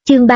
Chương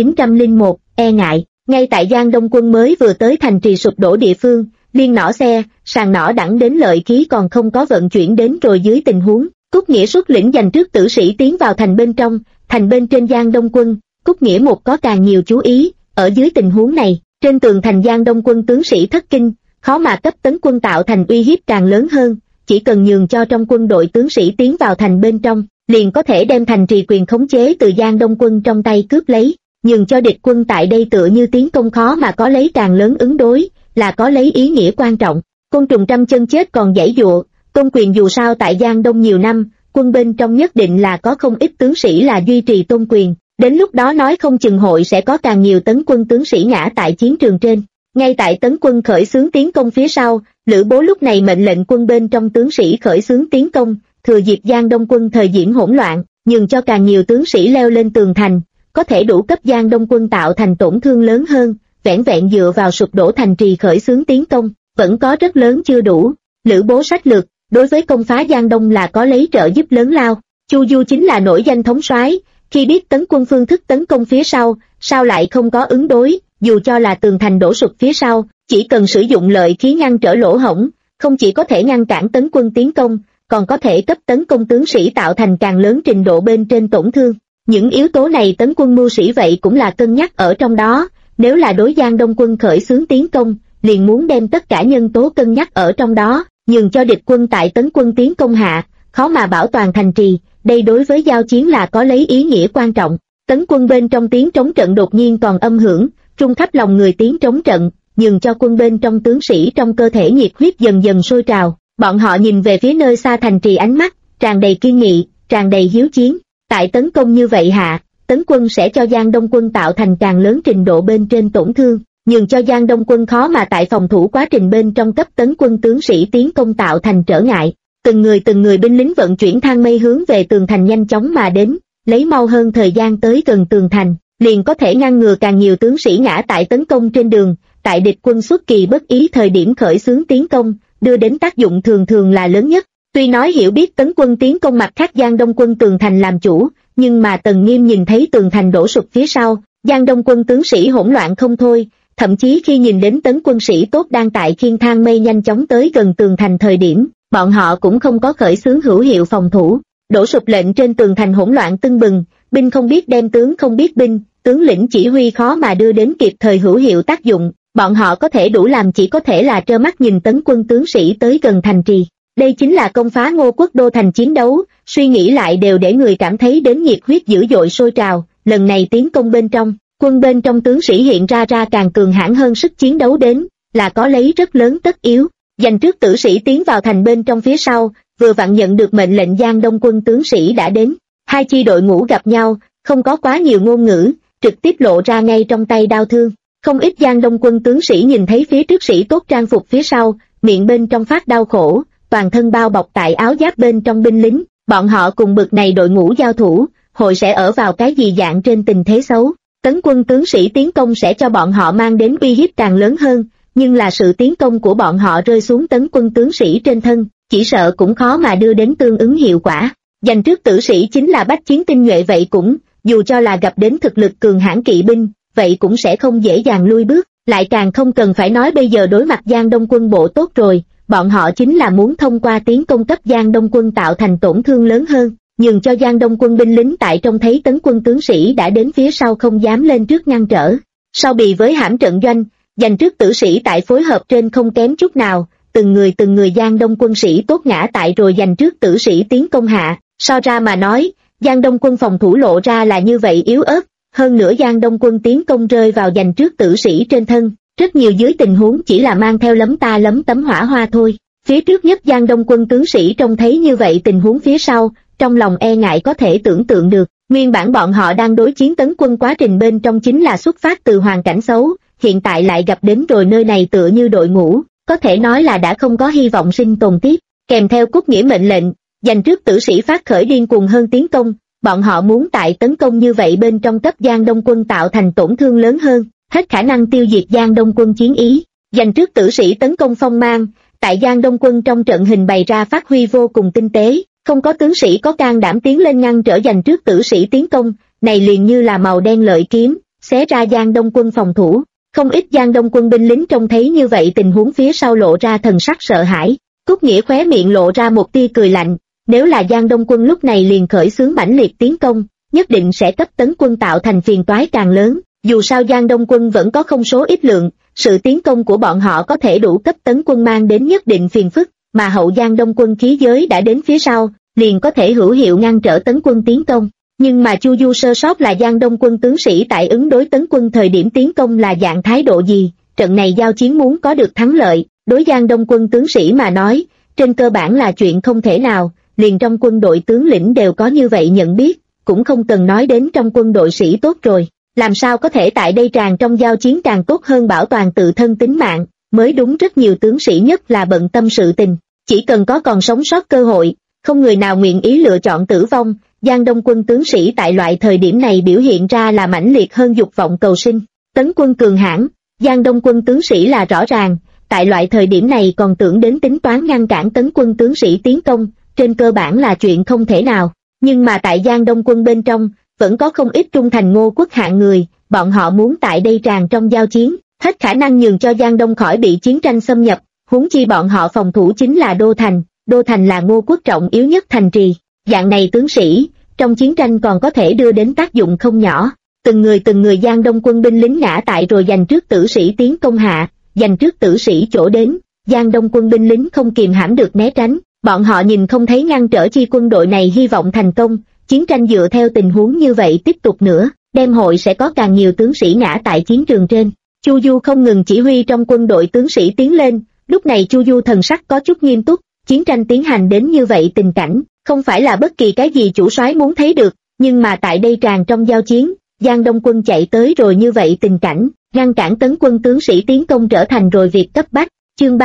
3901, e ngại. Ngay tại Giang Đông Quân mới vừa tới thành trì sụp đổ địa phương, liên nỏ xe, sàn nỏ đẳng đến lợi khí còn không có vận chuyển đến rồi dưới tình huống, Cúc Nghĩa xuất lĩnh dành trước tử sĩ tiến vào thành bên trong, thành bên trên Giang Đông Quân, Cúc Nghĩa một có càng nhiều chú ý, ở dưới tình huống này, trên tường thành Giang Đông Quân tướng sĩ thất kinh, khó mà cấp tấn quân tạo thành uy hiếp càng lớn hơn, chỉ cần nhường cho trong quân đội tướng sĩ tiến vào thành bên trong, liền có thể đem thành trì quyền khống chế từ Giang Đông Quân trong tay cướp lấy, nhường cho địch quân tại đây tựa như tiến công khó mà có lấy càng lớn ứng đối, là có lấy ý nghĩa quan trọng. Côn trùng trăm chân chết còn giãy giụa, tôn quyền dù sao tại Giang Đông nhiều năm, quân bên trong nhất định là có không ít tướng sĩ là duy trì tôn quyền, đến lúc đó nói không chừng hội sẽ có càng nhiều tấn quân tướng sĩ ngã tại chiến trường trên. Ngay tại tấn quân khởi xướng tiến công phía sau, Lữ Bố lúc này mệnh lệnh quân bên trong tướng sĩ khởi xướng tiến công, thừa dịp Giang Đông Quân thời điểm hỗn loạn, nhường cho càng nhiều tướng sĩ leo lên tường thành, có thể đủ cấp Giang Đông Quân tạo thành tổn thương lớn hơn, vẻn vẹn dựa vào sụp đổ thành trì khởi xướng tiến công, vẫn có rất lớn chưa đủ. Lữ Bố sách lược, đối với công phá Giang Đông là có lấy trợ giúp lớn lao. Chu Du chính là nổi danh thống soái, khi biết tấn quân phương thức tấn công phía sau, sao lại không có ứng đối, dù cho là tường thành đổ sụp phía sau, chỉ cần sử dụng lợi khí ngăn trở lỗ hổng, không chỉ có thể ngăn cản tấn quân tiến công, còn có thể cấp tấn công tướng sĩ tạo thành càng lớn trình độ bên trên tổn thương. Những yếu tố này tấn quân mưu sĩ vậy cũng là cân nhắc ở trong đó, nếu là đối Giang Đông Quân khởi xướng tiến công, liền muốn đem tất cả nhân tố cân nhắc ở trong đó, nhường cho địch quân tại tấn quân tiến công hạ, khó mà bảo toàn thành trì, đây đối với giao chiến là có lấy ý nghĩa quan trọng. Tấn quân bên trong tiếng trống trận đột nhiên còn âm hưởng, rung khắp lòng người tiếng trống trận, nhường cho quân bên trong tướng sĩ trong cơ thể nhiệt huyết dần dần sôi trào, bọn họ nhìn về phía nơi xa thành trì ánh mắt, tràn đầy kiên nghị, tràn đầy hiếu chiến. Tại tấn công như vậy hạ, tấn quân sẽ cho Giang Đông Quân tạo thành càng lớn trình độ bên trên tổn thương, nhường cho Giang Đông Quân khó mà tại phòng thủ quá trình bên trong cấp tấn quân tướng sĩ tiến công tạo thành trở ngại. Từng người binh lính vận chuyển thang mây hướng về tường thành nhanh chóng mà đến, lấy mau hơn thời gian tới gần tường thành, liền có thể ngăn ngừa càng nhiều tướng sĩ ngã tại tấn công trên đường, tại địch quân xuất kỳ bất ý thời điểm khởi xướng tiến công, đưa đến tác dụng thường thường là lớn nhất. Tuy nói hiểu biết tấn quân tiến công mặt khác Giang Đông Quân tường thành làm chủ, nhưng mà Tần Nghiêm nhìn thấy tường thành đổ sụp phía sau, Giang Đông Quân tướng sĩ hỗn loạn không thôi, thậm chí khi nhìn đến tấn quân sĩ tốt đang tại khiêng thang mây nhanh chóng tới gần tường thành thời điểm, bọn họ cũng không có khởi xướng hữu hiệu phòng thủ, đổ sụp lệnh trên tường thành hỗn loạn tưng bừng, binh không biết đem tướng không biết binh, tướng lĩnh chỉ huy khó mà đưa đến kịp thời hữu hiệu tác dụng, bọn họ có thể đủ làm chỉ có thể là trơ mắt nhìn tấn quân tướng sĩ tới gần thành trì. Đây chính là công phá Ngô Quốc đô thành chiến đấu, suy nghĩ lại đều để người cảm thấy đến nhiệt huyết dữ dội sôi trào. Lần này tiến công bên trong, quân bên trong tướng sĩ hiện ra càng cường hãn hơn sức chiến đấu đến, là có lấy rất lớn tất yếu. Dành trước tử sĩ tiến vào thành bên trong phía sau, vừa vặn nhận được mệnh lệnh Giang Đông Quân tướng sĩ đã đến. Hai chi đội ngũ gặp nhau, không có quá nhiều ngôn ngữ, trực tiếp lộ ra ngay trong tay đao thương. Không ít Giang Đông Quân tướng sĩ nhìn thấy phía trước sĩ tốt trang phục phía sau, miệng bên trong phát đau khổ, toàn thân bao bọc tại áo giáp bên trong binh lính, bọn họ cùng bực này đội ngũ giao thủ, hội sẽ ở vào cái gì dạng trên tình thế xấu. Tấn quân tướng sĩ tiến công sẽ cho bọn họ mang đến uy hiếp càng lớn hơn, nhưng là sự tiến công của bọn họ rơi xuống tấn quân tướng sĩ trên thân, chỉ sợ cũng khó mà đưa đến tương ứng hiệu quả. Dành trước tử sĩ chính là bách chiến tinh nhuệ vậy cũng, dù cho là gặp đến thực lực cường hãn kỵ binh, vậy cũng sẽ không dễ dàng lui bước, lại càng không cần phải nói bây giờ đối mặt Giang Đông Quân bộ tốt rồi. Bọn họ chính là muốn thông qua tiến công cấp Giang Đông Quân tạo thành tổn thương lớn hơn, nhường cho Giang Đông Quân binh lính tại trong thấy tấn quân tướng sĩ đã đến phía sau không dám lên trước ngăn trở. Sau bị với hãm trận doanh, dành trước tử sĩ tại phối hợp trên không kém chút nào, từng người Giang Đông Quân sĩ tốt ngã tại rồi dành trước tử sĩ tiến công hạ, so ra mà nói, Giang Đông Quân phòng thủ lộ ra là như vậy yếu ớt, hơn nữa Giang Đông Quân tiến công rơi vào dành trước tử sĩ trên thân. Rất nhiều dưới tình huống chỉ là mang theo lấm ta lấm tấm hỏa hoa thôi. Phía trước nhất Giang Đông Quân tướng sĩ trông thấy như vậy tình huống phía sau, trong lòng e ngại có thể tưởng tượng được. Nguyên bản bọn họ đang đối chiến tấn quân quá trình bên trong chính là xuất phát từ hoàn cảnh xấu, hiện tại lại gặp đến rồi nơi này tựa như đội ngũ, có thể nói là đã không có hy vọng sinh tồn tiếp. Kèm theo Cúc Nghĩa mệnh lệnh, dành trước tử sĩ phát khởi điên cuồng hơn tiến công, bọn họ muốn tại tấn công như vậy bên trong cấp Giang Đông Quân tạo thành tổn thương lớn hơn, hết khả năng tiêu diệt Giang Đông Quân chiến ý. Dành trước tử sĩ tấn công phong mang, tại Giang Đông Quân trong trận hình bày ra phát huy vô cùng tinh tế, không có tướng sĩ có can đảm tiến lên ngăn trở dành trước tử sĩ tiến công, này liền như là màu đen lợi kiếm, xé ra Giang Đông Quân phòng thủ. Không ít Giang Đông Quân binh lính trông thấy như vậy tình huống phía sau lộ ra thần sắc sợ hãi. Cúc Nghĩa khóe miệng lộ ra một tia cười lạnh, nếu là Giang Đông Quân lúc này liền khởi xướng mãnh liệt tiến công, nhất định sẽ cấp tấn quân tạo thành phiền toái càng lớn. Dù sao Giang Đông Quân vẫn có không số ít lượng, sự tiến công của bọn họ có thể đủ cấp tấn quân mang đến nhất định phiền phức, mà hậu Giang Đông Quân khí giới đã đến phía sau, liền có thể hữu hiệu ngăn trở tấn quân tiến công. Nhưng mà Chu Du sơ sót là Giang Đông Quân tướng sĩ tại ứng đối tấn quân thời điểm tiến công là dạng thái độ gì, trận này giao chiến muốn có được thắng lợi, đối Giang Đông Quân tướng sĩ mà nói, trên cơ bản là chuyện không thể nào, liền trong quân đội tướng lĩnh đều có như vậy nhận biết, cũng không cần nói đến trong quân đội sĩ tốt rồi. Làm sao có thể tại đây tràn trong giao chiến càng tốt hơn bảo toàn tự thân tính mạng, mới đúng. Rất nhiều tướng sĩ nhất là bận tâm sự tình, chỉ cần có còn sống sót cơ hội, không người nào nguyện ý lựa chọn tử vong. Giang Đông Quân tướng sĩ tại loại thời điểm này biểu hiện ra là mãnh liệt hơn dục vọng cầu sinh. Tấn quân cường hãn, Giang Đông Quân tướng sĩ là rõ ràng, tại loại thời điểm này còn tưởng đến tính toán ngăn cản tấn quân tướng sĩ tiến công, trên cơ bản là chuyện không thể nào. Nhưng mà tại Giang Đông Quân bên trong, vẫn có không ít trung thành Ngô Quốc hạng người, bọn họ muốn tại đây tràn trong giao chiến, hết khả năng nhường cho Giang Đông khỏi bị chiến tranh xâm nhập, huống chi bọn họ phòng thủ chính là Đô Thành là Ngô Quốc trọng yếu nhất thành trì. Dạng này tướng sĩ, trong chiến tranh còn có thể đưa đến tác dụng không nhỏ. Từng người Giang Đông Quân binh lính ngã tại rồi giành trước tử sĩ tiến công hạ, giành trước tử sĩ chỗ đến, Giang Đông Quân binh lính không kìm hãm được né tránh, bọn họ nhìn không thấy ngăn trở chi quân đội này hy vọng thành công. Chiến tranh dựa theo tình huống như vậy tiếp tục nữa, đêm hội sẽ có càng nhiều tướng sĩ ngã tại chiến trường trên. Chu Du không ngừng chỉ huy trong quân đội tướng sĩ tiến lên, lúc này Chu Du thần sắc có chút nghiêm túc, chiến tranh tiến hành đến như vậy tình cảnh, không phải là bất kỳ cái gì chủ soái muốn thấy được, nhưng mà tại đây tràn trong giao chiến, Giang Đông Quân chạy tới rồi như vậy tình cảnh, ngăn cản tấn quân tướng sĩ tiến công trở thành rồi việc cấp bách. Chương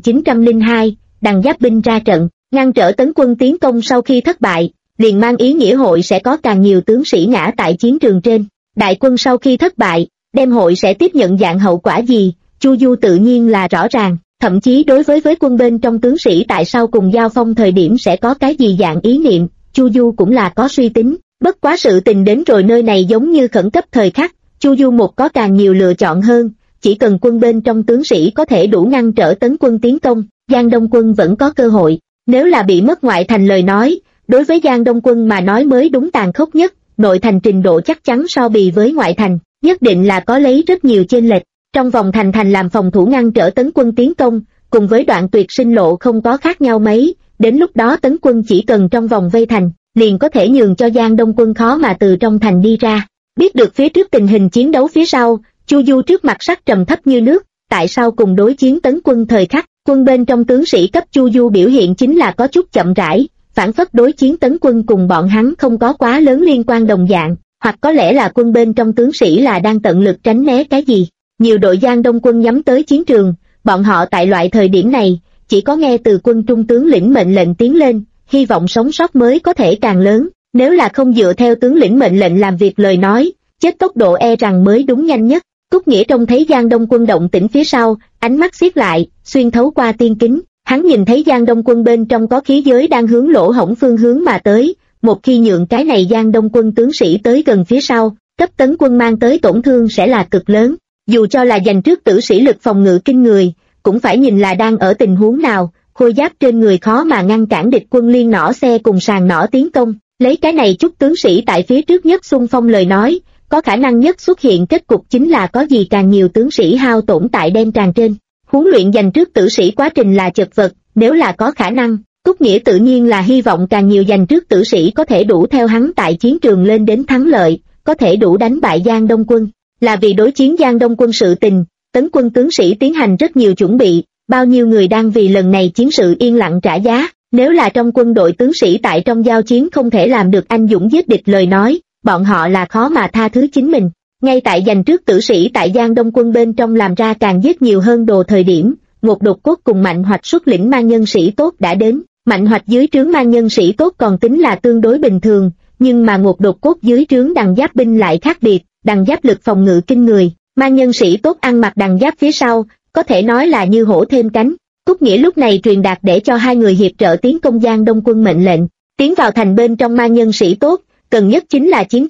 3902, Đằng Giáp binh ra trận, ngăn trở tấn quân tiến công sau khi thất bại, liền mang ý nghĩa hội sẽ có càng nhiều tướng sĩ ngã tại chiến trường trên. Đại quân sau khi thất bại, đem hội sẽ tiếp nhận dạng hậu quả gì, Chu Du tự nhiên là rõ ràng, thậm chí đối với quân bên trong tướng sĩ tại sao cùng giao phong thời điểm sẽ có cái gì dạng ý niệm, Chu Du cũng là có suy tính. Bất quá sự tình đến rồi nơi này giống như khẩn cấp thời khắc, Chu Du một có càng nhiều lựa chọn hơn, chỉ cần quân bên trong tướng sĩ có thể đủ ngăn trở tấn quân tiến công, Giang Đông Quân vẫn có cơ hội. Nếu là bị mất ngoại thành lời nói, đối với Giang Đông Quân mà nói mới đúng tàn khốc nhất, nội thành trình độ chắc chắn so bì với ngoại thành, nhất định là có lấy rất nhiều chênh lệch. Trong vòng thành làm phòng thủ ngăn trở tấn quân tiến công, cùng với đoạn tuyệt sinh lộ không có khác nhau mấy, đến lúc đó tấn quân chỉ cần trong vòng vây thành, liền có thể nhường cho Giang Đông Quân khó mà từ trong thành đi ra. Biết được phía trước tình hình chiến đấu phía sau, Chu Du trước mặt sắc trầm thấp như nước, tại sao cùng đối chiến tấn quân thời khắc, quân bên trong tướng sĩ cấp Chu Du biểu hiện chính là có chút chậm rãi, phản phất đối chiến tấn quân cùng bọn hắn không có quá lớn liên quan đồng dạng, hoặc có lẽ là quân bên trong tướng sĩ là đang tận lực tránh né cái gì. Nhiều đội Giang Đông Quân nhắm tới chiến trường, bọn họ tại loại thời điểm này, chỉ có nghe từ quân trung tướng lĩnh mệnh lệnh tiến lên, hy vọng sống sót mới có thể càng lớn, nếu là không dựa theo tướng lĩnh mệnh lệnh làm việc lời nói, chết tốc độ e rằng mới đúng nhanh nhất. Cúc Nghĩa trông thấy Giang Đông Quân động tĩnh phía sau, ánh mắt siết lại, xuyên thấu qua tiên kính, hắn nhìn thấy Giang Đông Quân bên trong có khí giới đang hướng lỗ hổng phương hướng mà tới, một khi nhượng cái này Giang Đông Quân tướng sĩ tới gần phía sau, cấp tấn quân mang tới tổn thương sẽ là cực lớn, dù cho là giành trước tử sĩ lực phòng ngự kinh người, cũng phải nhìn là đang ở tình huống nào, khôi giáp trên người khó mà ngăn cản địch quân liên nỏ xe cùng sàn nỏ tiến công, lấy cái này chút tướng sĩ tại phía trước nhất xung phong lời nói, có khả năng nhất xuất hiện kết cục chính là có gì càng nhiều tướng sĩ hao tổn tại đêm tràn trên. Huấn luyện giành trước tử sĩ quá trình là chật vật, nếu là có khả năng, Cúc Nghĩa tự nhiên là hy vọng càng nhiều giành trước tử sĩ có thể đủ theo hắn tại chiến trường lên đến thắng lợi, có thể đủ đánh bại Giang Đông Quân. Là vì đối chiến Giang Đông Quân sự tình, tấn quân tướng sĩ tiến hành rất nhiều chuẩn bị, bao nhiêu người đang vì lần này chiến sự yên lặng trả giá, nếu là trong quân đội tướng sĩ tại trong giao chiến không thể làm được anh dũng giết địch lời nói, bọn họ là khó mà tha thứ chính mình. Ngay tại giành trước tử sĩ tại Giang Đông Quân bên trong làm ra càng giết nhiều hơn đồ thời điểm, Ngột Đột Cốt cùng Mạnh Hoạch xuất lĩnh mang nhân sĩ tốt đã đến. Mạnh Hoạch dưới trướng mang nhân sĩ tốt còn tính là tương đối bình thường, nhưng mà Ngột Đột Cốt dưới trướng Đằng Giáp binh lại khác biệt, Đằng Giáp lực phòng ngự kinh người, mang nhân sĩ tốt ăn mặc Đằng Giáp phía sau, có thể nói là như hổ thêm cánh. Cúc Nghĩa lúc này truyền đạt để cho hai người hiệp trợ tiến công Giang Đông Quân mệnh lệnh, tiến vào thành bên trong mang nhân sĩ tốt, cần nhất chính là chiến tranh,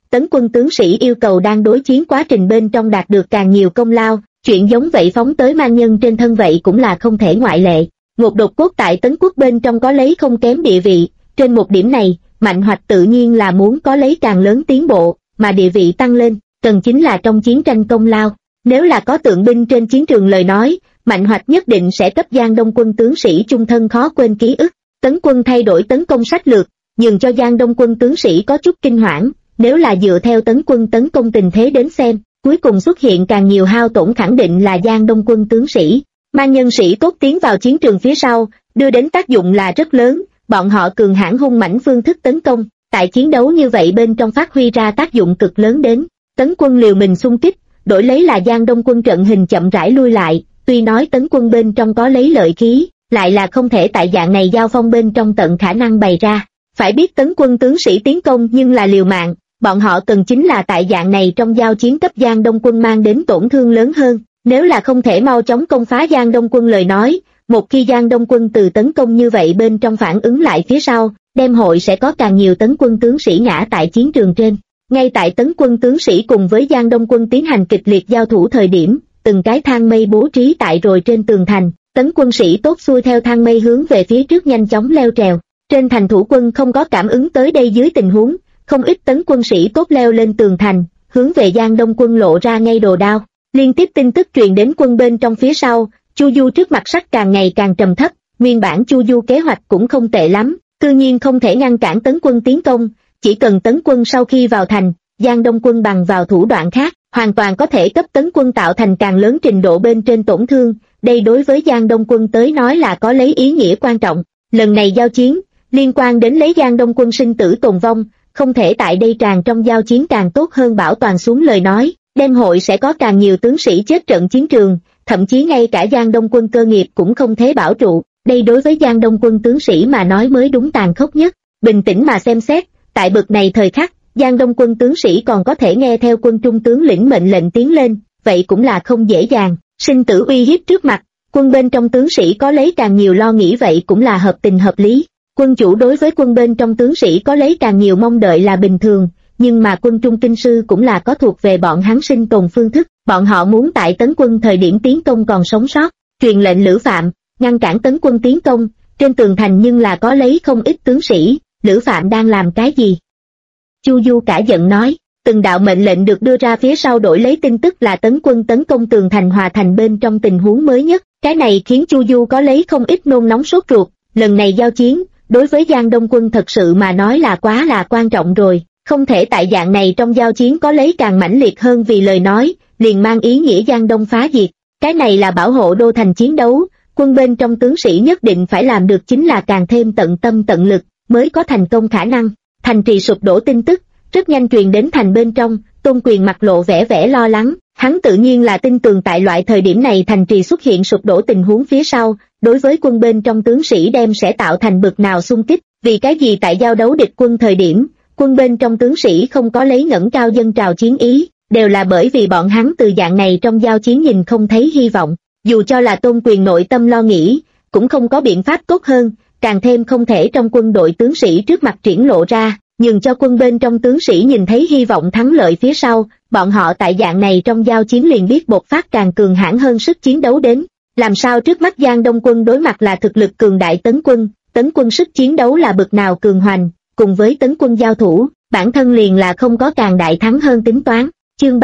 tấn quân tướng sĩ yêu cầu đang đối chiến quá trình bên trong đạt được càng nhiều công lao, chuyện giống vậy phóng tới man nhân trên thân vậy cũng là không thể ngoại lệ. Ngột đột cốt tại Tấn quốc bên trong có lấy không kém địa vị, trên một điểm này, Mạnh Hoạch tự nhiên là muốn có lấy càng lớn tiến bộ, mà địa vị tăng lên, cần chính là trong chiến tranh công lao. Nếu là có tượng binh trên chiến trường lời nói, Mạnh Hoạch nhất định sẽ cấp Giang Đông quân tướng sĩ chung thân khó quên ký ức. Tấn quân thay đổi tấn công sách lược, nhường cho Giang Đông quân tướng sĩ có chút kinh hoảng, nếu là dựa theo tấn quân tấn công tình thế đến xem, cuối cùng xuất hiện càng nhiều hao tổn khẳng định là Giang Đông quân tướng sĩ. Man nhân sĩ tốt tiến vào chiến trường phía sau, đưa đến tác dụng là rất lớn, bọn họ cường hãn hung mãnh phương thức tấn công, tại chiến đấu như vậy bên trong phát huy ra tác dụng cực lớn đến. Tấn quân liều mình xung kích, đổi lấy là Giang Đông quân trận hình chậm rãi lui lại, tuy nói tấn quân bên trong có lấy lợi khí, lại là không thể tại dạng này giao phong bên trong tận khả năng bày ra. Phải biết tấn quân tướng sĩ tiến công nhưng là liều mạng, bọn họ cần chính là tại dạng này trong giao chiến cấp Giang Đông quân mang đến tổn thương lớn hơn. Nếu là không thể mau chóng công phá Giang Đông quân lời nói, một khi Giang Đông quân từ tấn công như vậy bên trong phản ứng lại phía sau, đem hội sẽ có càng nhiều tấn quân tướng sĩ ngã tại chiến trường trên. Ngay tại tấn quân tướng sĩ cùng với Giang Đông quân tiến hành kịch liệt giao thủ thời điểm, từng cái thang mây bố trí tại rồi trên tường thành, tấn quân sĩ tốt xuôi theo thang mây hướng về phía trước nhanh chóng leo trèo. Trên thành thủ quân không có cảm ứng tới đây dưới tình huống, không ít tấn quân sĩ tốt leo lên tường thành, hướng về Giang Đông quân lộ ra ngay đồ đao. Liên tiếp tin tức truyền đến quân bên trong phía sau, Chu Du trước mặt sắc càng ngày càng trầm thấp, nguyên bản Chu Du kế hoạch cũng không tệ lắm, tự nhiên không thể ngăn cản tấn quân tiến công, chỉ cần tấn quân sau khi vào thành, Giang Đông quân bằng vào thủ đoạn khác, hoàn toàn có thể cấp tấn quân tạo thành càng lớn trình độ bên trên tổn thương, đây đối với Giang Đông quân tới nói là có lấy ý nghĩa quan trọng. Lần này giao chiến, liên quan đến lấy Giang Đông quân sinh tử tồn vong, không thể tại đây tràn trong giao chiến càng tốt hơn bảo toàn xuống lời nói. Đêm hội sẽ có càng nhiều tướng sĩ chết trận chiến trường, thậm chí ngay cả Giang Đông quân cơ nghiệp cũng không thể bảo trụ, đây đối với Giang Đông quân tướng sĩ mà nói mới đúng tàn khốc nhất. Bình tĩnh mà xem xét, tại bực này thời khắc, Giang Đông quân tướng sĩ còn có thể nghe theo quân trung tướng lĩnh mệnh lệnh tiến lên, vậy cũng là không dễ dàng, sinh tử uy hiếp trước mặt, quân bên trong tướng sĩ có lấy càng nhiều lo nghĩ vậy cũng là hợp tình hợp lý. Quân chủ đối với quân bên trong tướng sĩ có lấy càng nhiều mong đợi là bình thường. Nhưng mà quân trung kinh sư cũng là có thuộc về bọn hắn sinh tồn phương thức, bọn họ muốn tại tấn quân thời điểm tiến công còn sống sót, truyền lệnh Lữ Phạm, ngăn cản tấn quân tiến công, trên tường thành nhưng là có lấy không ít tướng sĩ, Lữ Phạm đang làm cái gì? Chu Du cả giận nói, từng đạo mệnh lệnh được đưa ra phía sau đổi lấy tin tức là tấn quân tấn công tường thành Hòa Thành bên trong tình huống mới nhất, cái này khiến Chu Du có lấy không ít nôn nóng sốt ruột, lần này giao chiến, đối với Giang Đông quân thật sự mà nói là quá là quan trọng rồi. Không thể tại dạng này trong giao chiến có lấy càng mãnh liệt hơn vì lời nói, liền mang ý nghĩa Giang Đông phá diệt. Cái này là bảo hộ đô thành chiến đấu, quân bên trong tướng sĩ nhất định phải làm được chính là càng thêm tận tâm tận lực, mới có thành công khả năng. Thành trì sụp đổ tin tức, rất nhanh truyền đến thành bên trong, Tôn Quyền mặt lộ vẻ lo lắng, hắn tự nhiên là tin tưởng tại loại thời điểm này thành trì xuất hiện sụp đổ tình huống phía sau, đối với quân bên trong tướng sĩ đem sẽ tạo thành bực nào xung kích, vì cái gì tại giao đấu địch quân thời điểm, quân bên trong tướng sĩ không có lấy ngẩng cao dân trào chiến ý, đều là bởi vì bọn hắn từ dạng này trong giao chiến nhìn không thấy hy vọng, dù cho là Tôn Quyền nội tâm lo nghĩ, cũng không có biện pháp tốt hơn, càng thêm không thể trong quân đội tướng sĩ trước mặt triển lộ ra, nhường cho quân bên trong tướng sĩ nhìn thấy hy vọng thắng lợi phía sau, bọn họ tại dạng này trong giao chiến liền biết bộc phát càng cường hãn hơn sức chiến đấu đến, làm sao trước mắt Giang Đông quân đối mặt là thực lực cường đại tấn quân sức chiến đấu là bực nào cường hoành. Cùng với tấn quân giao thủ, bản thân liền là không có càng đại thắng hơn tính toán. Chương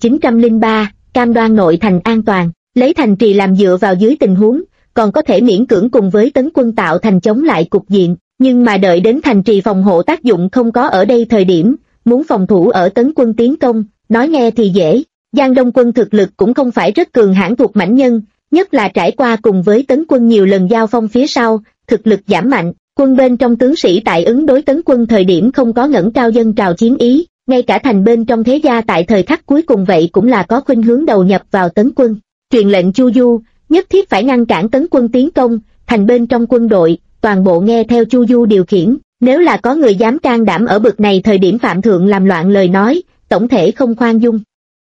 3903, cam đoan nội thành an toàn, lấy thành trì làm dựa vào dưới tình huống, còn có thể miễn cưỡng cùng với tấn quân tạo thành chống lại cục diện, nhưng mà đợi đến thành trì phòng hộ tác dụng không có ở đây thời điểm, muốn phòng thủ ở tấn quân tiến công, nói nghe thì dễ. Giang Đông quân thực lực cũng không phải rất cường hãn thuộc mãnh nhân, nhất là trải qua cùng với tấn quân nhiều lần giao phong phía sau, thực lực giảm mạnh. Quân bên trong tướng sĩ tại ứng đối tấn quân thời điểm không có ngẩng cao dân trào chiến ý, ngay cả thành bên trong thế gia tại thời khắc cuối cùng vậy cũng là có khuynh hướng đầu nhập vào tấn quân. Truyền lệnh Chu Du, nhất thiết phải ngăn cản tấn quân tiến công, thành bên trong quân đội, toàn bộ nghe theo Chu Du điều khiển, nếu là có người dám can đảm ở bực này thời điểm phạm thượng làm loạn lời nói, tổng thể không khoan dung.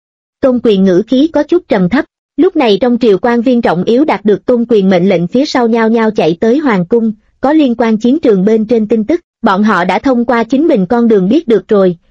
Tôn Quyền ngữ khí có chút trầm thấp, lúc này trong triều quan viên trọng yếu đạt được Tôn Quyền mệnh lệnh phía sau nhao nhao chạy tới hoàng cung. Có liên quan chiến trường bên trên tin tức, bọn họ đã thông qua chính mình con đường biết được rồi,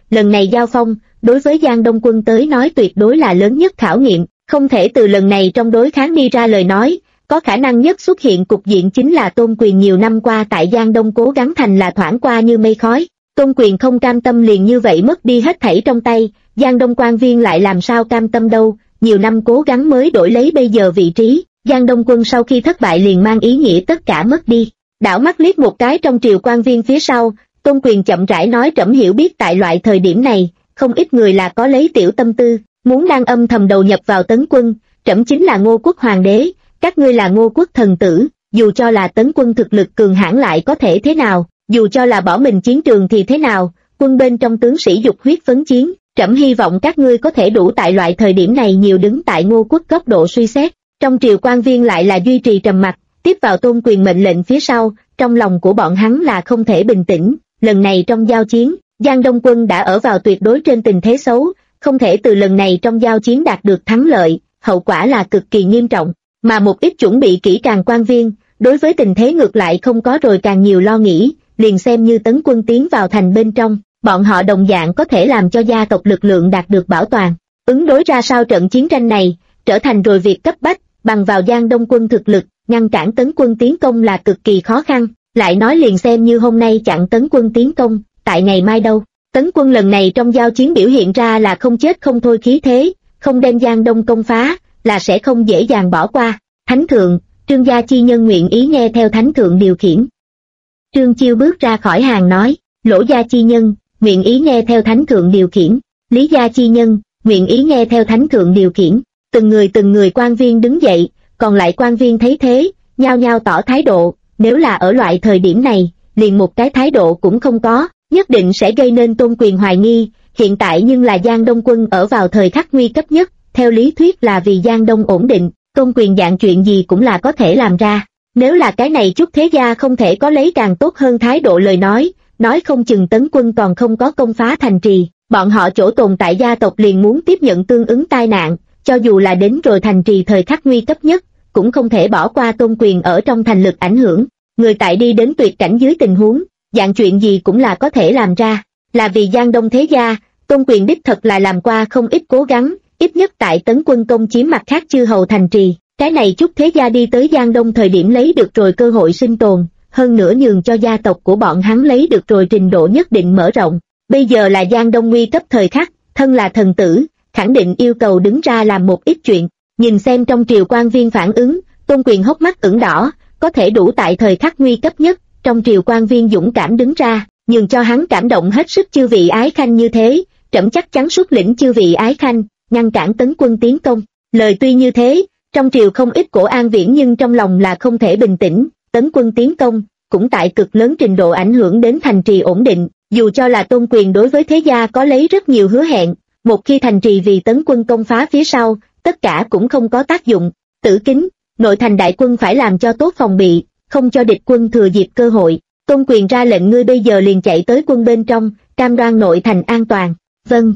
lần này giao phong, đối với Giang Đông Quân tới nói tuyệt đối là lớn nhất khảo nghiệm, không thể từ lần này trong đối kháng đi ra lời nói, có khả năng nhất xuất hiện cục diện chính là Tôn Quyền nhiều năm qua tại Giang Đông cố gắng thành là thoảng qua như mây khói. Tôn Quyền không cam tâm liền như vậy mất đi hết thảy trong tay, Giang Đông quan viên lại làm sao cam tâm đâu, nhiều năm cố gắng mới đổi lấy bây giờ vị trí, Giang Đông quân sau khi thất bại liền mang ý nghĩa tất cả mất đi. Đảo mắt liếc một cái trong triều quan viên phía sau, Tôn Quyền chậm rãi nói trẫm hiểu biết tại loại thời điểm này, không ít người là có lấy tiểu tâm tư, muốn đang âm thầm đầu nhập vào Tấn quân, trẫm chính là Ngô quốc hoàng đế, các ngươi là Ngô quốc thần tử, dù cho là Tấn quân thực lực cường hãn lại có thể thế nào, dù cho là bỏ mình chiến trường thì thế nào, quân bên trong tướng sĩ dục huyết phấn chiến, trẫm hy vọng các ngươi có thể đủ tại loại thời điểm này nhiều đứng tại Ngô quốc góc độ suy xét. Trong triều quan viên lại là duy trì trầm mặc, tiếp vào Tôn Quyền mệnh lệnh phía sau, trong lòng của bọn hắn là không thể bình tĩnh, lần này trong giao chiến, Giang Đông quân đã ở vào tuyệt đối trên tình thế xấu, không thể từ lần này trong giao chiến đạt được thắng lợi, hậu quả là cực kỳ nghiêm trọng, mà một ít chuẩn bị kỹ càng quan viên, đối với tình thế ngược lại không có rồi càng nhiều lo nghĩ, liền xem như Tấn quân tiến vào thành bên trong, bọn họ đồng dạng có thể làm cho gia tộc lực lượng đạt được bảo toàn. Ứng đối ra sao trận chiến tranh này, trở thành rồi việc cấp bách, bằng vào Giang Đông quân thực lực, ngăn cản Tấn quân tiến công là cực kỳ khó khăn, lại nói liền xem như hôm nay chặn Tấn quân tiến công, tại ngày mai đâu. Tấn quân lần này trong giao chiến biểu hiện ra là không chết không thôi khí thế, không đem Giang Đông công phá, là sẽ không dễ dàng bỏ qua. Thánh thượng, Trương gia chi nhân nguyện ý nghe theo thánh thượng điều khiển. Trương Chiêu bước ra khỏi hàng nói, Lỗ gia chi nhân, nguyện ý nghe theo thánh thượng điều khiển. Lý gia chi nhân, nguyện ý nghe theo thánh thượng điều khiển. Từng người quan viên đứng dậy, còn lại quan viên thấy thế, nhao nhao tỏ thái độ, nếu là ở loại thời điểm này, liền một cái thái độ cũng không có, nhất định sẽ gây nên Tôn Quyền hoài nghi, hiện tại nhưng là Giang Đông quân ở vào thời khắc nguy cấp nhất, theo lý thuyết là vì Giang Đông ổn định, Tôn Quyền dạng chuyện gì cũng là có thể làm ra, nếu là cái này chút thế gia không thể có lấy càng tốt hơn thái độ lời nói không chừng Tấn quân còn không có công phá thành trì, bọn họ chỗ tồn tại gia tộc liền muốn tiếp nhận tương ứng tai nạn, cho dù là đến rồi thành trì thời khắc nguy cấp nhất, cũng không thể bỏ qua Tôn Quyền ở trong thành lực ảnh hưởng, người tại đi đến tuyệt cảnh dưới tình huống, dạng chuyện gì cũng là có thể làm ra, là vì Giang Đông thế gia, Tôn Quyền đích thật là làm qua không ít cố gắng, ít nhất tại Tấn quân công chiếm mặt khác chư hầu thành trì, cái này chút thế gia đi tới Giang Đông thời điểm lấy được rồi cơ hội sinh tồn, hơn nữa nhường cho gia tộc của bọn hắn lấy được rồi trình độ nhất định mở rộng, bây giờ là Giang Đông nguy cấp thời khắc, thân là thần tử, khẳng định yêu cầu đứng ra làm một ít chuyện, nhìn xem trong triều quan viên phản ứng, Tôn Quyền hốc mắt ửng đỏ, có thể đủ tại thời khắc nguy cấp nhất, trong triều quan viên dũng cảm đứng ra, nhường cho hắn cảm động hết sức chư vị ái khanh như thế, trẫm chắc chắn xuất lĩnh chư vị ái khanh, ngăn cản Tấn quân tiến công. Lời tuy như thế, trong triều không ít cổ an viễn nhưng trong lòng là không thể bình tĩnh, Tấn quân tiến công, cũng tại cực lớn trình độ ảnh hưởng đến thành trì ổn định, dù cho là Tôn Quyền đối với thế gia có lấy rất nhiều hứa hẹn, một khi thành trì vì Tấn quân công phá phía sau, tất cả cũng không có tác dụng. Tử Kính, nội thành đại quân phải làm cho tốt phòng bị, không cho địch quân thừa dịp cơ hội. Tôn Quyền ra lệnh ngươi bây giờ liền chạy tới quân bên trong, cam đoan nội thành an toàn. Vâng.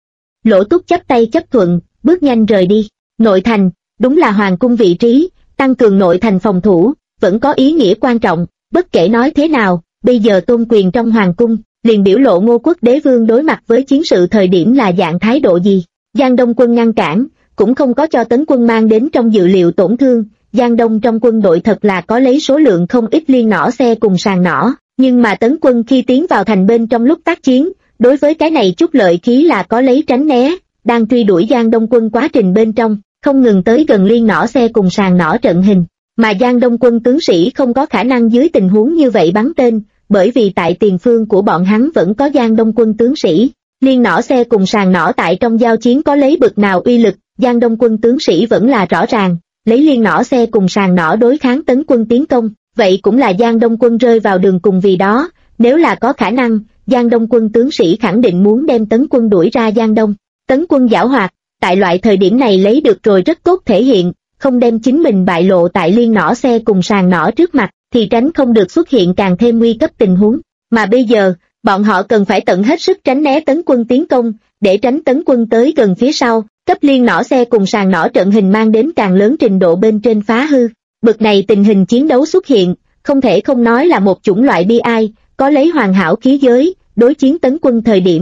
Lỗ Túc chắp tay chấp thuận, bước nhanh rời đi. Nội thành, đúng là hoàng cung vị trí, tăng cường nội thành phòng thủ, vẫn có ý nghĩa quan trọng, bất kể nói thế nào, bây giờ Tôn Quyền trong hoàng cung, liền biểu lộ Ngô quốc đế vương đối mặt với chiến sự thời điểm là dạng thái độ gì. Giang Đông quân ngăn cản, cũng không có cho Tấn quân mang đến trong dự liệu tổn thương, Giang Đông trong quân đội thật là có lấy số lượng không ít liên nỏ xe cùng sàng nỏ, nhưng mà Tấn quân khi tiến vào thành bên trong lúc tác chiến, đối với cái này chút lợi khí là có lấy tránh né, đang truy đuổi Giang Đông quân quá trình bên trong, không ngừng tới gần liên nỏ xe cùng sàng nỏ trận hình, mà Giang Đông quân tướng sĩ không có khả năng dưới tình huống như vậy bắn tên, bởi vì tại tiền phương của bọn hắn vẫn có Giang Đông quân tướng sĩ, liên nỏ xe cùng sàng nỏ tại trong giao chiến có lấy bực nào uy lực, Giang Đông quân tướng sĩ vẫn là rõ ràng, lấy liên nỏ xe cùng sàng nỏ đối kháng Tấn quân tiến công, vậy cũng là Giang Đông quân rơi vào đường cùng vì đó, nếu là có khả năng, Giang Đông quân tướng sĩ khẳng định muốn đem Tấn quân đuổi ra Giang Đông. Tấn quân giảo hoạt, tại loại thời điểm này lấy được rồi rất tốt thể hiện, không đem chính mình bại lộ tại liên nỏ xe cùng sàng nỏ trước mặt, thì tránh không được xuất hiện càng thêm nguy cấp tình huống. Mà bây giờ, bọn họ cần phải tận hết sức tránh né Tấn quân tiến công, để tránh Tấn quân tới gần phía sau, cấp liên nỏ xe cùng sàng nỏ trận hình mang đến càng lớn trình độ bên trên phá hư. Bực này tình hình chiến đấu xuất hiện, không thể không nói là một chủng loại bi ai, có lấy hoàn hảo khí giới, đối chiến Tấn quân thời điểm,